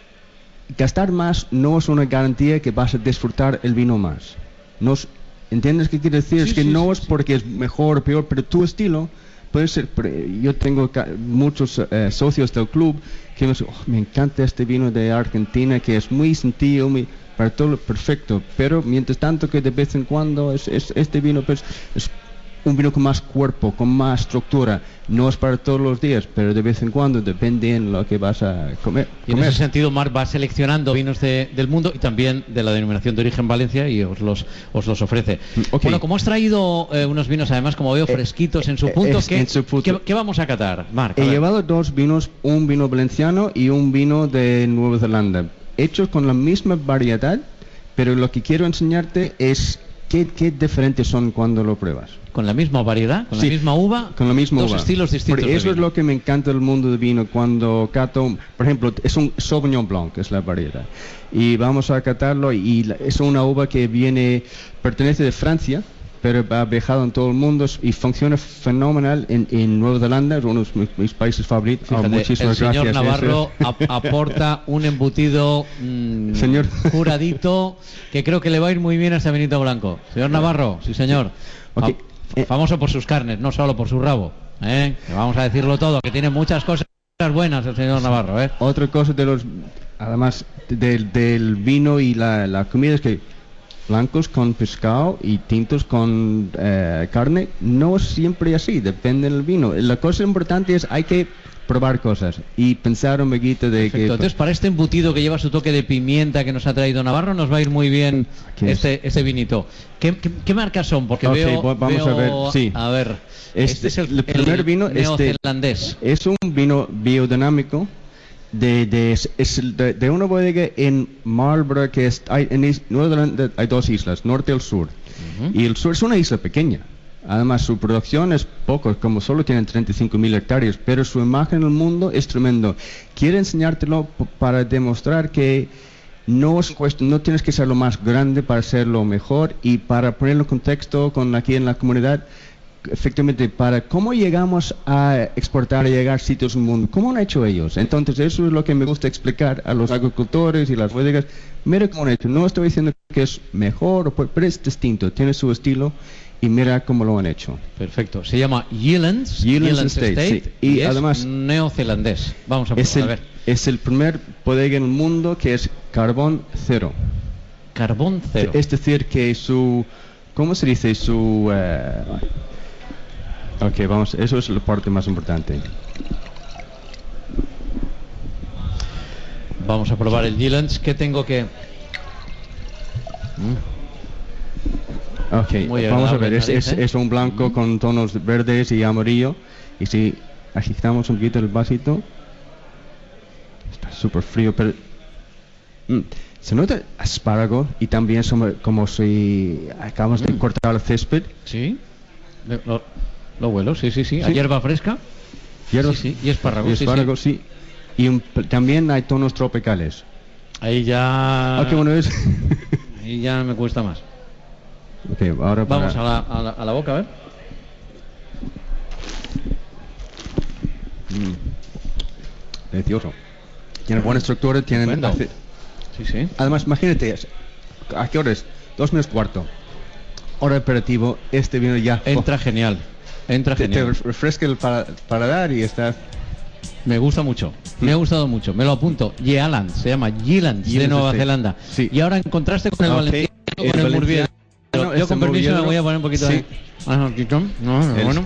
gastar más no es una garantía que vas a disfrutar el vino más. No es- ¿Entiendes qué quiere decir? Sí, es que sí, no sí, es porque es mejor o peor, pero tu estilo puede ser. pre- Yo tengo ca- muchos eh, socios del club que me dicen, "Oh, me encanta este vino de Argentina que es muy sencillo, muy, para todo perfecto, pero mientras tanto que de vez en cuando es, es- este vino pues, es un vino con más cuerpo, con más estructura. No es para todos los días, pero de vez en cuando depende en lo que vas a comer. Y en comer. ese sentido, Marc va seleccionando vinos de- del mundo y también de la denominación de origen Valencia y os los, os los ofrece. ok. Bueno, como has traído eh, unos vinos, además, como veo, fresquitos en su punto, es- ¿qué, en su punto. qué- qué vamos a catar, Marc? A He ver. llevado dos vinos, un vino valenciano y un vino de Nueva Zelanda, hechos con la misma variedad, pero lo que quiero enseñarte es qué, qué diferentes son cuando lo pruebas. ¿Con la misma variedad? ¿Con Sí, la misma uva? Con la misma Dos uva. estilos distintos Porque de eso es vino. lo que me encanta del mundo del vino. Cuando cato, por ejemplo, es un Sauvignon Blanc, es la variedad. Y vamos a catarlo y la- es una uva que viene, pertenece de Francia, pero ha viajado en todo el mundo y funciona fenomenal en, en Nueva Zelanda, es uno de mis, mis países favoritos. Ah, Fíjate, el muchísimas señor gracias. Navarro Eso es- ap- aporta un embutido mm, Señor. juradito que creo que le va a ir muy bien a este vinito blanco. Señor Navarro, sí señor. Ok. Fa- famoso por sus carnes, no solo por su rabo. ¿eh? Que vamos a decirlo todo, que tiene muchas cosas buenas el señor Navarro. ¿eh? Otra cosa de los, además del, del vino y la, la comida es que blancos con pescado y tintos con eh, carne no es siempre así, depende del vino. La cosa importante es hay que probar cosas y pensar un poquito de Perfecto. que Entonces, para este embutido que lleva su toque de pimienta que nos ha traído Navarro, nos va a ir muy bien Aquí es. este, este vinito. ¿Qué, qué, qué marcas son? Porque Ok, veo, va- vamos veo- a ver, sí. A ver, este, Este- es el, el primer vino, este- neozelandés. es un vino biodinámico de, de, es- es el de, de una bodega en Marlborough que es, hay, en is- Nueva Zelanda hay dos islas, norte y el sur. Y el sur es una isla pequeña. Además, su producción es poco, como solo tienen treinta y cinco mil hectáreas, pero su imagen en el mundo es tremendo. Quiero enseñártelo p- para demostrar que no, es cuest- no tienes que ser lo más grande para ser lo mejor y para ponerlo en contexto con aquí en la comunidad, efectivamente, para cómo llegamos a exportar y llegar a sitios en el mundo, cómo han hecho ellos. Entonces, eso es lo que me gusta explicar a los agricultores y las bodegas. Mira cómo han hecho. No estoy diciendo que es mejor, o pe- pero es distinto, tiene su estilo. Y mira cómo lo han hecho. Perfecto. Se llama Yealands, Yealands Yealands Estate, Estate, sí. Y y, es además- neozelandés. Vamos a, Es a el, ver. es el primer bodega en el mundo que es carbón cero. Carbón cero. Es decir, que su... ¿Cómo se dice? Su... eh, ok, vamos, eso es la parte más importante. Vamos a probar el Yealands. ¿Qué tengo que...? Mm. Ok, Muy vamos a agradable ver, es, nariz, es, ¿eh? es un blanco con tonos verdes y amarillo. Y si agitamos un poquito el vasito, está súper frío, pero mm, se nota espárrago y también som- como si acabamos de cortar el césped. Sí, lo, lo huelo, sí, sí, sí. ¿A Sí. hierba fresca? Hierbas- Sí, sí, y espárragos, y sí, espárragos, sí. Y un- también hay tonos tropicales. Ahí ya... Ah, qué bueno es. Ahí ya me cuesta más. Ok, ahora para- Vamos a la, a la, a la boca, a ver. Mm. Delicioso. Tiene buena estructura, tiene... Estupendo. hace- Sí, sí. Además, imagínate, es- ¿a qué hora es? Dos menos cuarto. Hora de aperitivo, este vino ya... Entra genial. Entra te, te genial. refresca el para- paladar y está... Me gusta mucho, me ha gustado mucho, me lo apunto. Yealand, se llama Yealand de Yealands Nueva Estate. Zelanda. Sí. Y ahora en contraste con el Ok, valenciano, el con el valenciano murviano, es yo este con permiso me Moviedro- voy a poner un poquito Sí. de... Ah, no, quitón. No, no, El- bueno.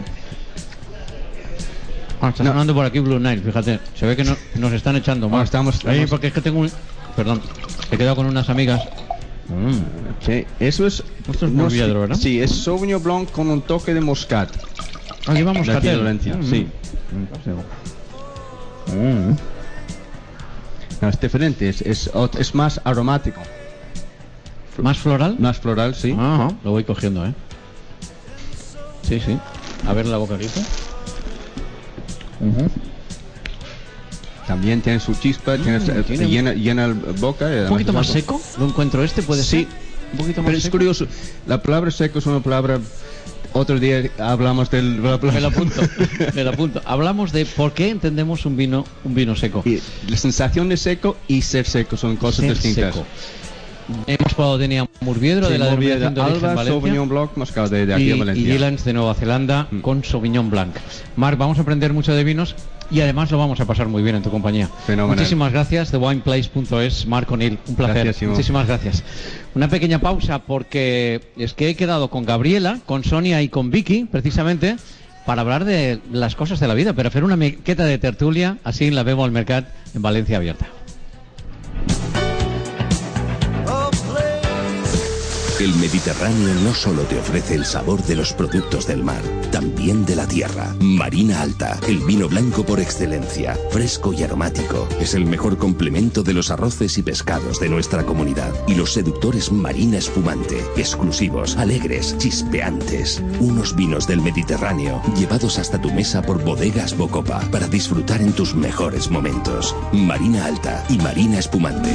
Ah, está sonando por aquí Blue Nile, fíjate. Se ve que no, nos están echando más. Ah, estamos- Ahí, estamos- porque es que tengo un... Perdón, he quedado con unas amigas. Mm. Sí, eso es... Esto es no Moviedro, sé- ¿verdad? Sí, es Sauvignon Blanc con un toque de Moscat. Ah, lleva De aquí de moscatel. Valencia, Mm. sí. Mm. No, es diferente, es, es, ot- es más aromático. ¿Más floral? Más floral, sí. Ajá, lo voy cogiendo, ¿eh? Sí, sí. A ver la boca quita. También tiene su chispa, tiene, eh, tiene- llena, llena el boca. y ¿Un además poquito es más algo- seco? ¿Lo encuentro este? ¿Puede Sí. ser? Un poquito más Pero es seco. curioso, la palabra seco es una palabra... Otro día hablamos del... Me lo apunto, me lo apunto. Hablamos de por qué entendemos un vino, un vino seco. Y la sensación de seco y ser seco son cosas Ser distintas. seco. Hemos probado Denia Murviedro Sí, de la Murviedro, denominación de origen Alba, Valencia. Sauvignon Blanc, Moscato de, de aquí y, de Valencia. y Gilans de Nueva Zelanda con Sauvignon Blanc. Marc, vamos a aprender mucho de vinos y además lo vamos a pasar muy bien en tu compañía. Fenomenal. Muchísimas gracias, the wine place punto es, Marc O'Neill, un placer. Gracias, Simón. Muchísimas gracias. Una pequeña pausa porque es que he quedado con Gabriela, con Sonia y con Vicky, precisamente, para hablar de las cosas de la vida, pero hacer una miqueta de tertulia, así en la Bebo al Mercat en Valencia Abierta. El Mediterráneo no solo te ofrece el sabor de los productos del mar, también de la tierra. Marina Alta, el vino blanco por excelencia, fresco y aromático. Es el mejor complemento de los arroces y pescados de nuestra comunidad. Y los seductores Marina Espumante, exclusivos, alegres, chispeantes. Unos vinos del Mediterráneo llevados hasta tu mesa por Bodegas Bocopa para disfrutar en tus mejores momentos. Marina Alta y Marina Espumante.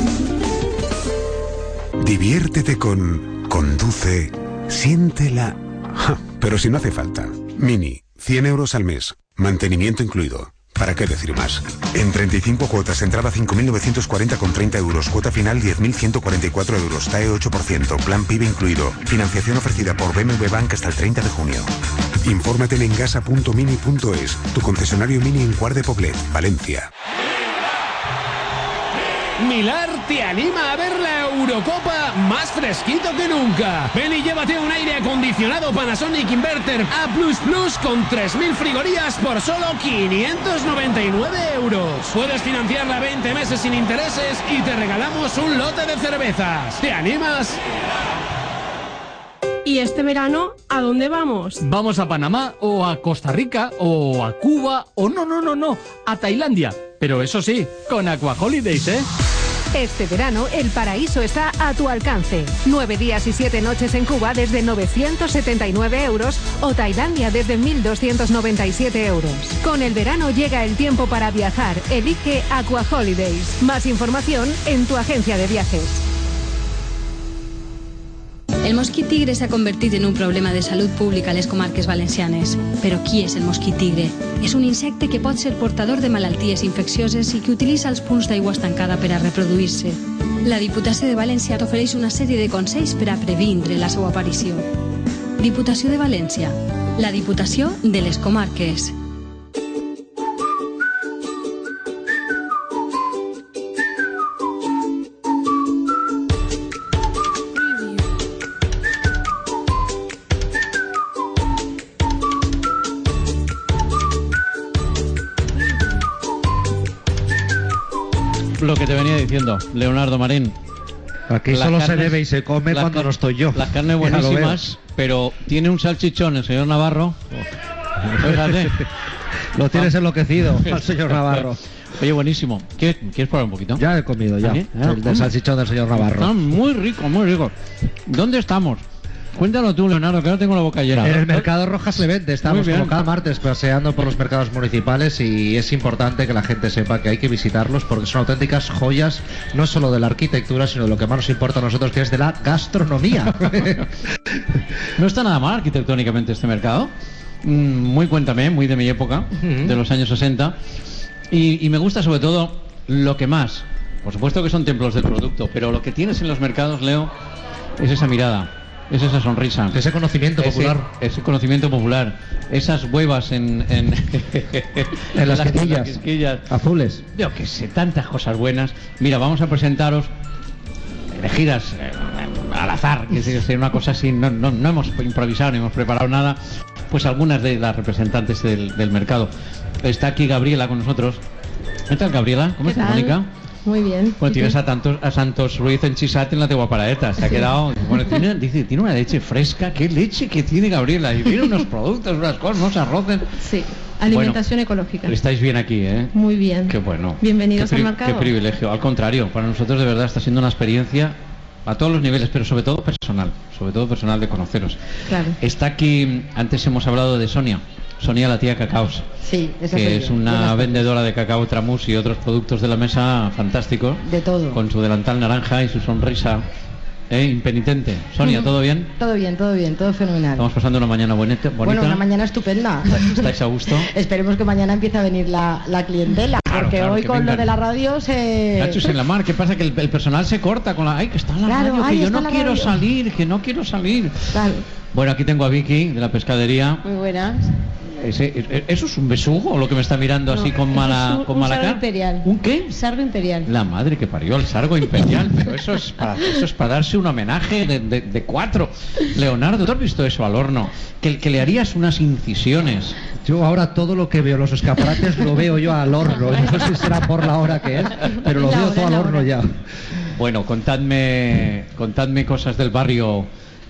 Diviértete con Conduce, siéntela. Ja, pero si no hace falta. Mini, cien euros al mes. Mantenimiento incluido. ¿Para qué decir más? En treinta y cinco cuotas, entrada cinco mil novecientos cuarenta con treinta euros, cuota final diez mil ciento cuarenta y cuatro euros, T A E ocho por ciento, plan PIB incluido. Financiación ofrecida por B M W Bank hasta el treinta de junio. Infórmate en engasa punto mini punto es, tu concesionario Mini en Cuart de Poblet, Valencia. Milar te anima a ver la Eurocopa más fresquito que nunca. Ven y llévate un aire acondicionado Panasonic Inverter A plus plus con tres mil frigorías por solo quinientos noventa y nueve euros. Puedes financiarla veinte meses sin intereses y te regalamos un lote de cervezas. ¿Te animas? ¿Y este verano a dónde vamos? Vamos a Panamá o a Costa Rica o a Cuba o no, no, no, no, a Tailandia. Pero eso sí, con Aqua Holidays, ¿eh? Este verano el paraíso está a tu alcance. Nueve días y siete noches en Cuba desde novecientos setenta y nueve euros o Tailandia desde mil doscientos noventa y siete euros. Con el verano llega el tiempo para viajar. Elige Aqua Holidays. Más información en tu agencia de viajes. El mosquit tigre s'ha convertit en un problema de salut pública a les comarques valencianes. Però qui és el mosquit tigre? És un insecte que pot ser portador de malalties infeccioses i que utilitza els punts d'aigua estancada per a reproduir-se. La Diputació de València t'ofereix una sèrie de consells per a previndre la seva aparició. Diputació de València, la Diputació de les comarques. Lo que te venía diciendo, Leonardo Marín. Aquí Las solo se carnes- bebe y se come las cuando car- no estoy yo. Las carnes Ya lo veo. buenísimas, pero tiene un salchichón el señor Navarro. Fíjate. Lo tienes enloquecido al señor Navarro. Oye, buenísimo. ¿Quieres, ¿quieres probar un poquito? Ya he comido, ya. ¿Sí? Ah, El del salchichón del señor Navarro. Está muy rico, muy rico. ¿Dónde estamos? Cuéntalo tú, Leonardo, que ahora tengo la boca llena. En el Mercado Rojas Levente estamos Muy bien. como cada martes paseando por los mercados municipales y es importante que la gente sepa que hay que visitarlos porque son auténticas joyas no solo de la arquitectura sino de lo que más nos importa a nosotros que es de la gastronomía. No está nada mal arquitectónicamente este mercado. Mm, Muy cuéntame, muy de mi época, de los años sesenta. Y, y me gusta sobre todo lo que más. Por supuesto que son templos del producto, pero lo que tienes en los mercados, Leo, es esa mirada. Es esa sonrisa. Ese conocimiento Ese- popular. Ese conocimiento popular. Esas huevas en... En, En las en quisquillas. quisquillas. Azules. Yo que sé, tantas cosas buenas. Mira, vamos a presentaros elegidas eh, al azar, que es una cosa así, no, no, no hemos improvisado, ni hemos preparado nada, pues algunas de las representantes del, del mercado. Está aquí Gabriela con nosotros. ¿Qué tal, Gabriela? ¿Cómo estás, Mónica? Muy bien. Bueno, tienes a, tantos, a Santos Ruiz en Chisat en la tegua paraeta. Se ha quedado. Bueno, tiene, dice, tiene una leche fresca. ¿Qué leche que tiene Gabriela? Y tiene unos productos, unas cosas, unos arroces. Sí, alimentación bueno, ecológica. Estáis bien aquí, ¿eh? Muy bien. Qué bueno. Bienvenidos qué al mercado. Qué privilegio. Al contrario, para nosotros de verdad está siendo una experiencia a todos los niveles, pero sobre todo personal. Sobre todo personal de conoceros. Claro. Está aquí, antes hemos hablado de Sonia. Sonia, la tía Cacaos, sí, esa que soy es yo, una vendedora de cacao tramús y otros productos de la mesa fantásticos. De todo. Con su delantal naranja y su sonrisa eh, impenitente. Sonia, ¿todo bien? Todo bien, todo bien, todo fenomenal. Estamos pasando una mañana bonita. bonita. Bueno, una mañana estupenda. ¿Estáis a gusto? Esperemos que mañana empiece a venir la, la clientela, claro, porque claro, hoy con vengan. lo de la radio se... Cachos en la mar, ¿qué pasa? Que el, el personal se corta con la... ¡Ay, que está en la Claro, radio! ay, Que yo está no la quiero radio. salir, que no quiero salir. Claro. Bueno, aquí tengo a Vicky, de la pescadería. Muy buenas. Ese, ¿Eso es un besugo o lo que me está mirando así No, con eso mala, es un- con un mala sargo cara? imperial. ¿Un qué? Sargo imperial. La madre que parió, el sargo imperial. Pero eso es para, eso es para darse un homenaje de, de, de cuatro. Leonardo, ¿tú has visto eso al horno? Que, que le harías unas incisiones. Yo ahora todo lo que veo, los escaparates, lo veo yo al horno. No sé si será por la hora que es, pero lo La veo hora, todo al la horno hora. ya. Bueno, contadme, contadme cosas del barrio,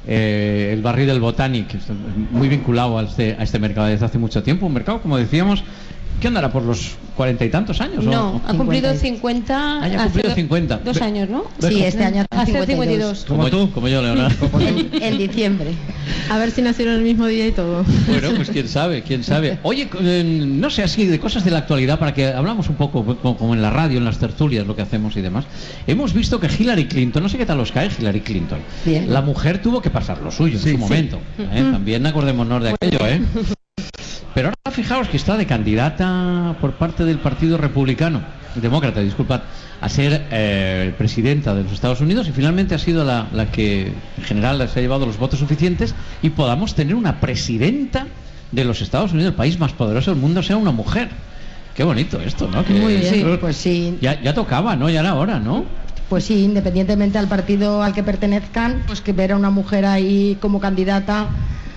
eh, el barrio del Botanic, muy vinculado a este, a este mercado desde hace mucho tiempo. Un mercado, como decíamos, que andará por los cuarenta y tantos años. No, ¿o? ha cumplido cincuenta. Ah, ya ha cumplido hace cincuenta. Dos años, ¿no? Sí, este año hace Hace cincuenta y cincuenta y dos. dos. Como tú, como yo, Leonardo. En, en diciembre. A ver si nacieron el mismo día y todo. Bueno, pues quién sabe, quién sabe. Oye, eh, no sé, así de cosas de la actualidad, para que hablamos un poco, como, como en la radio, en las tertulias, lo que hacemos y demás. Hemos visto que Hillary Clinton, no sé qué tal os cae Hillary Clinton. Bien. La mujer tuvo que pasar lo suyo Sí, en su sí. momento. ¿eh? También acordémonos de aquello, ¿eh? Pero ahora fijaos que está de candidata por parte del Partido Republicano, Demócrata, disculpad, a ser eh, presidenta de los Estados Unidos, y finalmente ha sido la, la que en general se ha llevado los votos suficientes y podamos tener una presidenta de los Estados Unidos, el país más poderoso del mundo, sea una mujer. Qué bonito esto, ¿no? Que, Muy bien. Sí, pues sí. Ya, ya tocaba, ¿no? Ya era hora, ¿no? Pues sí, independientemente al partido al que pertenezcan, pues que ver a una mujer ahí como candidata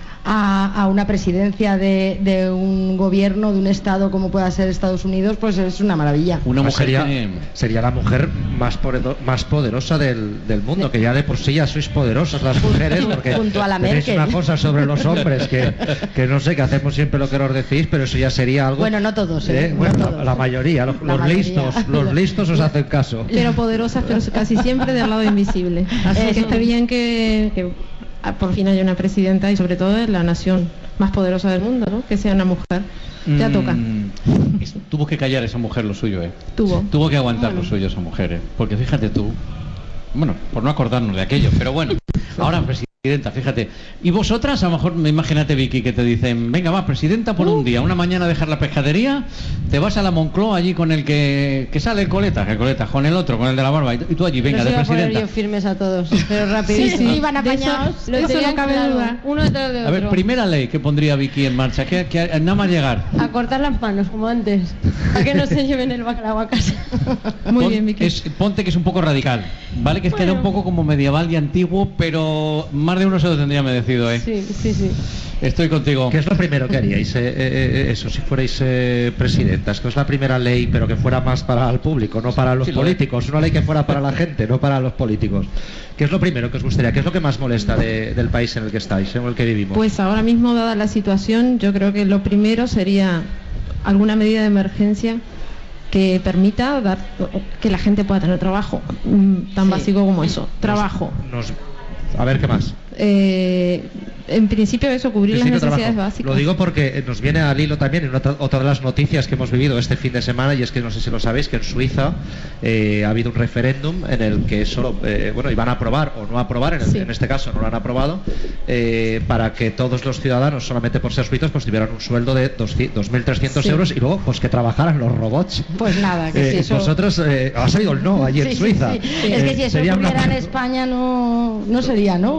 a, a una presidencia de, de un gobierno, de un estado como pueda ser Estados Unidos, pues es una maravilla. Una Pues mujer sería, que- sería la mujer más, podedo- más poderosa del, del mundo, que ya de por sí ya sois poderosas las mujeres, porque Junto a la tenéis Merkel. una cosa sobre los hombres que, que no sé, que hacemos siempre lo que nos decís, pero eso ya sería algo... Bueno, no todos, ¿eh? ¿eh? No Bueno, todos. la mayoría, los, La los mayoría. listos, los listos os hacen caso. Pero poderosas, pero casi siempre del lado invisible. Así que Eso. está bien que, que ah, por fin haya una presidenta y sobre todo de la nación más poderosa del mundo, ¿no? Que sea una mujer. Ya Mm, toca. es- Tuvo que callar esa mujer lo suyo, ¿eh? Tuvo. Tuvo que aguantar lo suyo esa mujer, ¿eh? Porque fíjate tú, bueno, por no acordarnos de aquello, pero bueno, ahora presidenta, fíjate. Y vosotras, a lo mejor, imagínate, Vicky, que te dicen, venga, va, presidenta por un día, una mañana dejar la pescadería, te vas a la Moncloa allí con el que, que sale el coleta, el coleta, con el otro, con el de la barba, y tú allí, venga, Los de iba a poner presidenta. yo firmes a todos, pero rapidísimo. Sí, sí, iban de eso- apañados. de eso tenían no cabe claro, duda. uno detrás de otro. A ver, primera ley que pondría Vicky en marcha, que, que nada más llegar. A cortar las manos, como antes, para que no se lleven el bacalao a casa. Muy Pon- bien, Vicky. es- ponte que es un poco radical, ¿vale? Que queda un poco como medieval y antiguo, pero más de uno se lo tendría merecido, ¿eh? Sí, sí, sí. Estoy contigo. ¿Qué es lo primero que haríais, eh, eh, eso, si fuerais eh, presidentas? Que es la primera ley, pero que fuera más para el público, no para los Sí, lo políticos. Una ley que fuera para la gente, no para los políticos. ¿Qué es lo primero que os gustaría? ¿Qué es lo que más molesta de- del país en el que estáis, en el que vivimos? Pues ahora mismo, dada la situación, yo creo que lo primero sería alguna medida de emergencia que permita dar que la gente pueda tener trabajo, mm, tan Sí. básico como eso, trabajo. Nos- a ver, ¿qué más? Eh, en principio eso, cubrir las Principio necesidades trabajo. básicas. Lo digo porque nos viene al hilo también en otra, otra de las noticias que hemos vivido este fin de semana, y es que no sé si lo sabéis, que en Suiza eh, ha habido un referéndum en el que solo, eh, bueno, iban a aprobar o no aprobar, en, el- Sí. en este caso no lo han aprobado, eh, para que todos los ciudadanos, solamente por ser suizos, pues tuvieran un sueldo de dos mil trescientos Sí. euros, y luego pues que trabajaran los robots. Pues nada, que Eh, si eso... Vosotros, eh, ha salido el no allí Sí, en sí, Suiza. sí. Es que Eh, si eso sería una- ocurriera en España no, no sería, ¿no? No Sería-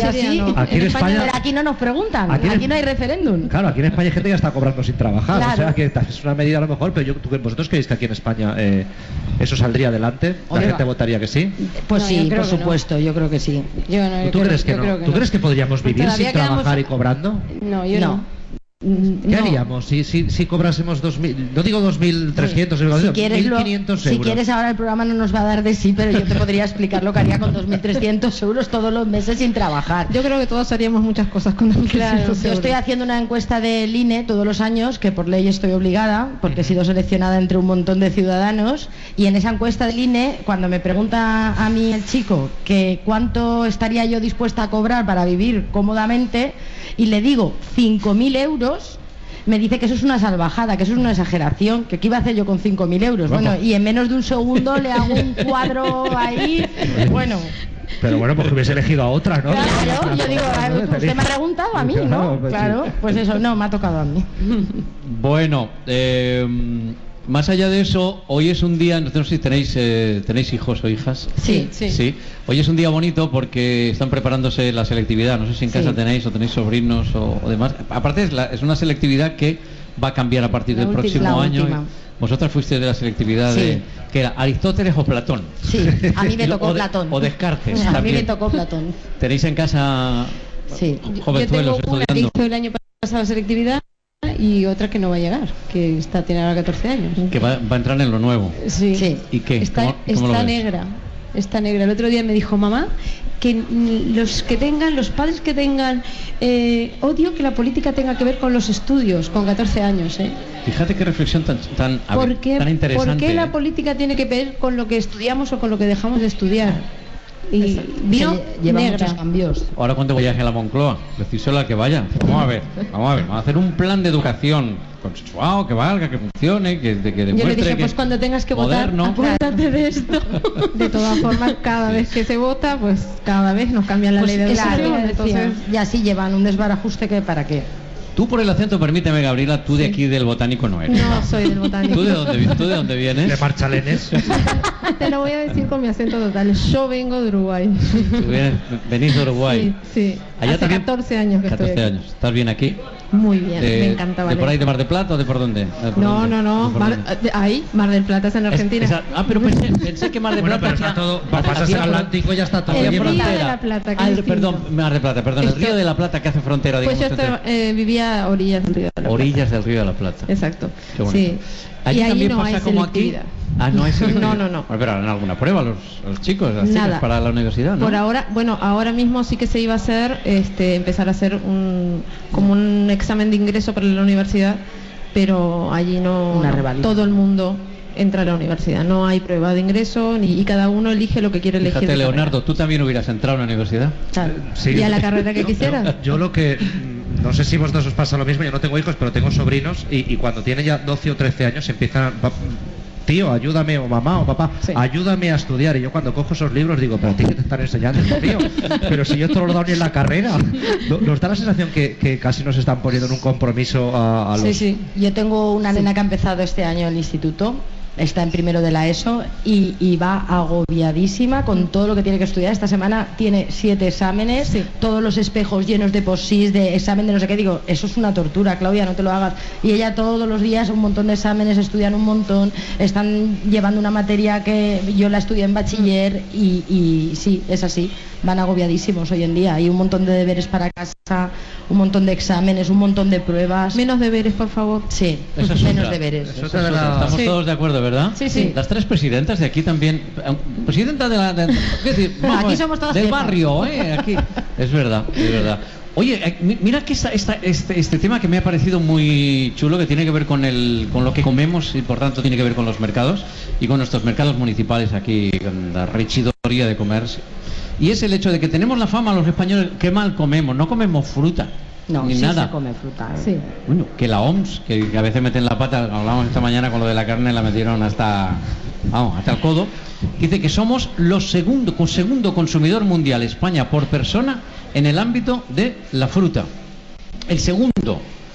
así. no. Aquí en España- Pero aquí no nos preguntan, Aquí aquí, en- no hay referéndum. Claro, aquí en España hay gente que ya está cobrando sin trabajar, Claro. o sea que es una medida a lo mejor, pero yo, ¿tú- ¿vosotros creéis que aquí en España eh, eso saldría adelante? ¿La Oiga. gente votaría que sí? Pues No, sí, yo creo por que no. supuesto, yo creo que sí. Yo no, yo ¿Tú creo- crees que yo no? creo que ¿Tú no. crees que podríamos vivir Todavía sin quedamos- trabajar y cobrando? No, yo No. no. ¿Qué No. haríamos si, si, si cobrásemos dos mil, no digo dos mil trescientos, Si quieres, lo- mil quinientos si euros? quieres ahora el programa no nos va a dar de sí, pero yo te podría explicar lo que haría con dos mil trescientos euros todos los meses sin trabajar. Yo creo que todos haríamos muchas cosas con dos mil trescientos Yo euros. estoy haciendo una encuesta del I N E todos los años, que por ley estoy obligada, porque he sido seleccionada entre un montón de ciudadanos, y en esa encuesta del I N E, cuando me pregunta a mí el chico que cuánto estaría yo dispuesta a cobrar para vivir cómodamente, y le digo cinco mil euros, me dice que eso es una salvajada, que eso es una exageración, que qué iba a hacer yo con cinco mil euros. Vamos. Bueno, y en menos de un segundo le hago un cuadro ahí, bueno... Pero bueno, porque hubiese elegido a otra, ¿no? Claro, yo digo, a ver, usted me ha preguntado a mí, Claro, ¿no? pues sí. Claro, pues eso, no, me ha tocado a mí. Bueno, eh, más allá de eso, hoy es un día, no sé si tenéis, eh, tenéis hijos o hijas. Sí, Sí. Hoy es un día bonito porque están preparándose la selectividad. No sé si en casa Sí. tenéis o tenéis sobrinos o, o demás. Aparte es, la- es una selectividad que va a cambiar a partir La del ulti- próximo la año. última. Vosotras fuisteis de la selectividad Sí. de que era Aristóteles o Platón. Sí, a mí me tocó O de- Platón. O Descartes. A mí también. me tocó Platón. Tenéis en casa Sí. jovenzuelos Yo tengo una que estudiando. hizo el año pasado selectividad y otra que no va a llegar, que está tiene ahora catorce años. Que va, va a entrar en lo nuevo. Sí. ¿Y qué? Está, ¿Cómo- cómo lo está ves? negra. Está negra. El otro día me dijo mamá que mm, los que tengan, los padres que tengan eh, odio que la política tenga que ver con los estudios, con catorce años, ¿eh? Fíjate qué reflexión tan, tan, a ver, ¿Por qué, tan interesante. ¿Por qué ¿eh? la política tiene que ver con lo que estudiamos o con lo que dejamos de estudiar? Y vino Se lleva negra. muchos cambios. Ahora cuando viaje a la Moncloa, decírselo al que vaya. Vamos a ver, vamos a ver, vamos a hacer un plan de educación consensuado, que valga, que funcione, que, de- que Yo demuestre le dije, que pues cuando tengas que moderno. votar, acuérdate de esto. De todas formas, cada vez que se vota, pues cada vez nos cambian la Pues ley de claro, educación. entonces, Entonces, y así llevan un desbarajuste que para qué. Tú por el acento, permíteme, Gabriela, tú de aquí del botánico no eres. no soy del botánico. ¿Tú de dónde, vi- tú de dónde vienes? De Marchalenes. Te lo voy a decir con mi acento total. Yo vengo de Uruguay. Tú vienes- venís de Uruguay. Sí, sí. Allá Hace también- catorce años que catorce estoy aquí. años. ¿Estás bien aquí? Muy bien, De- me encanta ¿De Valencia. por ahí de Mar de Plata o de por dónde? ¿De por No, dónde? no, no. ¿De por Mar- dónde? de- ahí, Mar del Plata es en Argentina. Esa- ah, pero pensé, pensé que Mar de Bueno, Plata pero está hacía- todo, pasas el hacía fron- Atlántico y ya está todo El allí en Río de frontera. la Plata, que Ah, es el- perdón, distinto. Mar de Plata, perdón, el Esto- Río de la Plata que hace frontera, Pues digamos, yo entre- estaba- eh, vivía a orillas del Río de la Plata. orillas del Río de la Plata. Exacto. Qué bonito. Sí. Allí y ahí también no pasa hay como aquí. selectividad. Ah, no hay selectividad. No, no, no. Bueno, pero harán alguna prueba los, los chicos, las chicas Nada. para la universidad, ¿no? Por ahora, bueno, ahora mismo sí que se iba a hacer, este, empezar a hacer un, como un examen de ingreso para la universidad, pero allí no, Una no, reválida. todo el mundo entra a la universidad, no hay prueba de ingreso ni, y cada uno elige lo que quiere elegir. Fíjate, de Leonardo, tú también hubieras entrado a la universidad. carrera. Sí. Y a la carrera que quisieras. Yo lo que, mm, no sé si vosotros os pasa lo mismo, yo no tengo hijos, pero tengo sobrinos y, y cuando tienen ya doce o trece años empiezan a... pa- Tío, ayúdame, o mamá, o papá, Sí. ayúdame a estudiar. Y yo cuando cojo esos libros digo, pero a ti que te están enseñando, hijo mío. Pero si yo esto no lo he dado ni en la carrera. No- Nos da la sensación que, que casi nos están poniendo en un compromiso a, a los... Sí, sí. Yo tengo una nena que ha empezado este año el instituto, está en primero de la ESO y, y va agobiadísima con todo lo que tiene que estudiar. Esta semana tiene siete exámenes, Sí. todos los espejos llenos de posis, de examen de no sé qué. Digo, eso es una tortura, Claudia, no te lo hagas. Y ella todos los días un montón de exámenes, estudian un montón, están llevando una materia que yo la estudié en bachiller y, y sí, es así, van agobiadísimos hoy en día. Hay un montón de deberes para casa, un montón de exámenes, un montón de pruebas. Menos deberes, por favor. Sí, Eso es menos otra. deberes. Eso es Eso es otra. la- Estamos Sí. todos de acuerdo, ¿verdad? Sí, sí. Las tres presidentas de aquí también. eh, Presidenta de la. de- ¿qué decir? Vamos, Aquí eh, somos todas del jefas. barrio, ¿eh? Aquí. Es verdad, es verdad. Oye, eh, mi- mira que esta, esta- este, este tema que me ha parecido muy chulo, que tiene que ver con, el, con lo que comemos y por tanto tiene que ver con los mercados y con nuestros mercados municipales aquí, con la regidoría de comercio. Y es el hecho de que tenemos la fama los españoles que mal comemos, no comemos fruta. No, ni sí nada. se come fruta. ¿eh? Sí. Bueno, que la O M S, que, que a veces meten la pata, hablamos esta mañana con lo de la carne, la metieron hasta, vamos, hasta el codo, dice que somos los segundo, con segundo consumidor mundial, España, por persona, en el ámbito de la fruta. El segundo.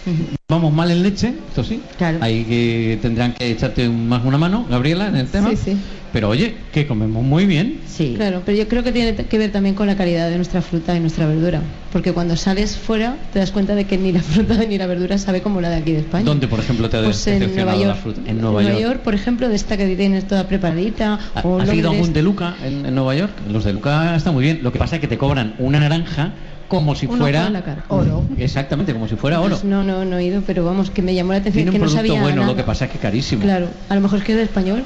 Vamos mal en leche, esto sí. Claro. Ahí que tendrán que echarte un- más una mano, Gabriela, en el tema. Sí, sí. Pero oye, que comemos muy bien. Sí. Claro, pero yo creo que tiene que ver también con la calidad de nuestra fruta y nuestra verdura. Porque cuando sales fuera te das cuenta de que ni la fruta ni la verdura sabe como la de aquí de España. ¿Dónde, por ejemplo, te ha Pues en decepcionado Nueva la York. fruta? En Nueva York. por ejemplo, de esta que tienes toda preparadita. o ¿Has ido a Londres. algún de Luca en, en Nueva York? Los de Luca están muy bien. Lo que pasa es que te cobran una naranja como si Un ojo fuera en la cara. oro. Exactamente, como si fuera oro. Pues no, no, no he ido, pero vamos, que me llamó la atención Tiene un que no producto sabía bueno, nada. lo que pasa es que carísimo. Claro, a lo mejor es que es de español.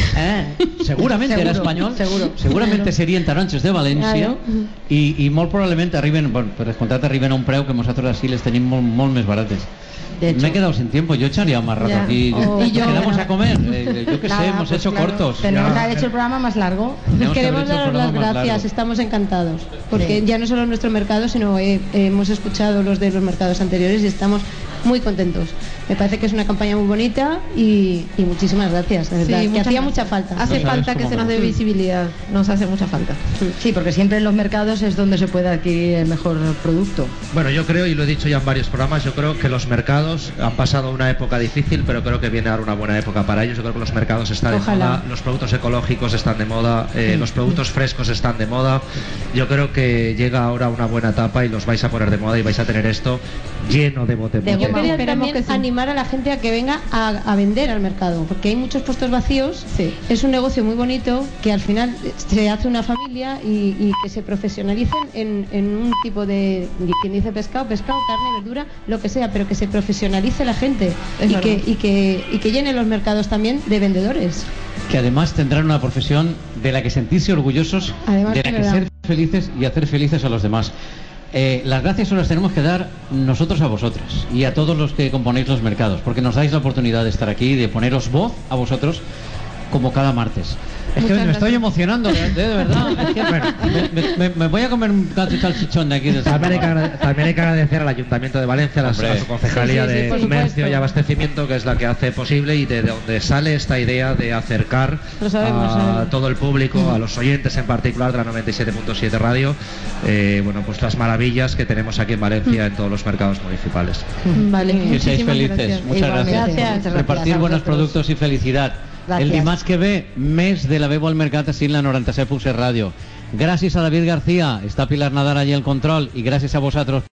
Seguramente era Seguro, español, seguro. seguramente Claro. serien taronges de València Claro. i, i molt probablement arriben, bueno, per descomptat arriben a un preu que nosaltres així les tenim molt, molt més barates. De hecho. Me he quedado sin tiempo, yo echaría más rato Ya. aquí. Oh, Nos y yo- quedamos a comer, eh, yo qué sé, Nada, hemos pues hecho claro, cortos. Tenemos que Ya. haber hecho el programa más largo. Tenemos que Queremos haber hecho el daros las programa más gracias, largo. estamos encantados, porque Sí. ya no solo nuestro mercado, sino eh, hemos escuchado los de los mercados anteriores y estamos muy contentos. Me parece que es una campaña muy bonita y, y muchísimas gracias, de verdad, Sí, que muchas hacía gracias. mucha falta. Hace falta que se nos dé visibilidad, nos hace mucha falta. Sí, porque siempre en los mercados es donde se puede adquirir el mejor producto. Bueno, yo creo, y lo he dicho ya en varios programas, yo creo que los mercados han pasado una época difícil, pero creo que viene ahora una buena época para ellos. Yo creo que los mercados están de Ojalá. moda, los productos ecológicos están de moda, eh, los productos frescos están de moda. Yo creo que llega ahora una buena etapa y los vais a poner de moda y vais a tener esto lleno de bote. Yo quería Esperemos también que sí. animar a la gente a que venga a, a vender al mercado, porque hay muchos puestos vacíos. Es un negocio muy bonito que al final se hace una familia y, y que se profesionalicen en, en un tipo de, quien dice pescado, pescado, carne, verdura, lo que sea, pero que se profesionalice la gente Es y verdad. que, y, que, y que llenen los mercados también de vendedores. Que además tendrán una profesión de la que sentirse orgullosos, Además, de que la que verdad. ser felices y hacer felices a los demás. Eh, las gracias se las tenemos que dar nosotros a vosotros y a todos los que componéis los mercados, porque nos dais la oportunidad de estar aquí y de poneros voz a vosotros como cada martes. Es que Muchas me estoy gracias. emocionando, de, de verdad. Es que, bueno, me, me- me voy a comer un gato y salchichón de aquí. De También hay, que agrade- también hay que agradecer al Ayuntamiento de Valencia, a, la- Hombre. a su Concejalía Sí, sí, sí, de por Comercio supuesto. y Abastecimiento, que es la que hace posible y de donde sale esta idea de acercar Lo sabemos, a sabemos. todo el público, a los oyentes en particular de la noventa y siete punto siete Radio, eh, bueno, pues las maravillas que tenemos aquí en Valencia en todos los mercados municipales. Vale, Que seáis muchísimas felices. gracias. Muchas Igualmente. gracias. Gracias. Muchas Repartir gracias a buenos vosotros. productos y felicidad. Gracias. El dimarts que ve, mes de la Bebo al Mercat así en la noranta set punto set Radio. Gràcies a David García, está Pilar Nadal allí el control y gracias a vosotros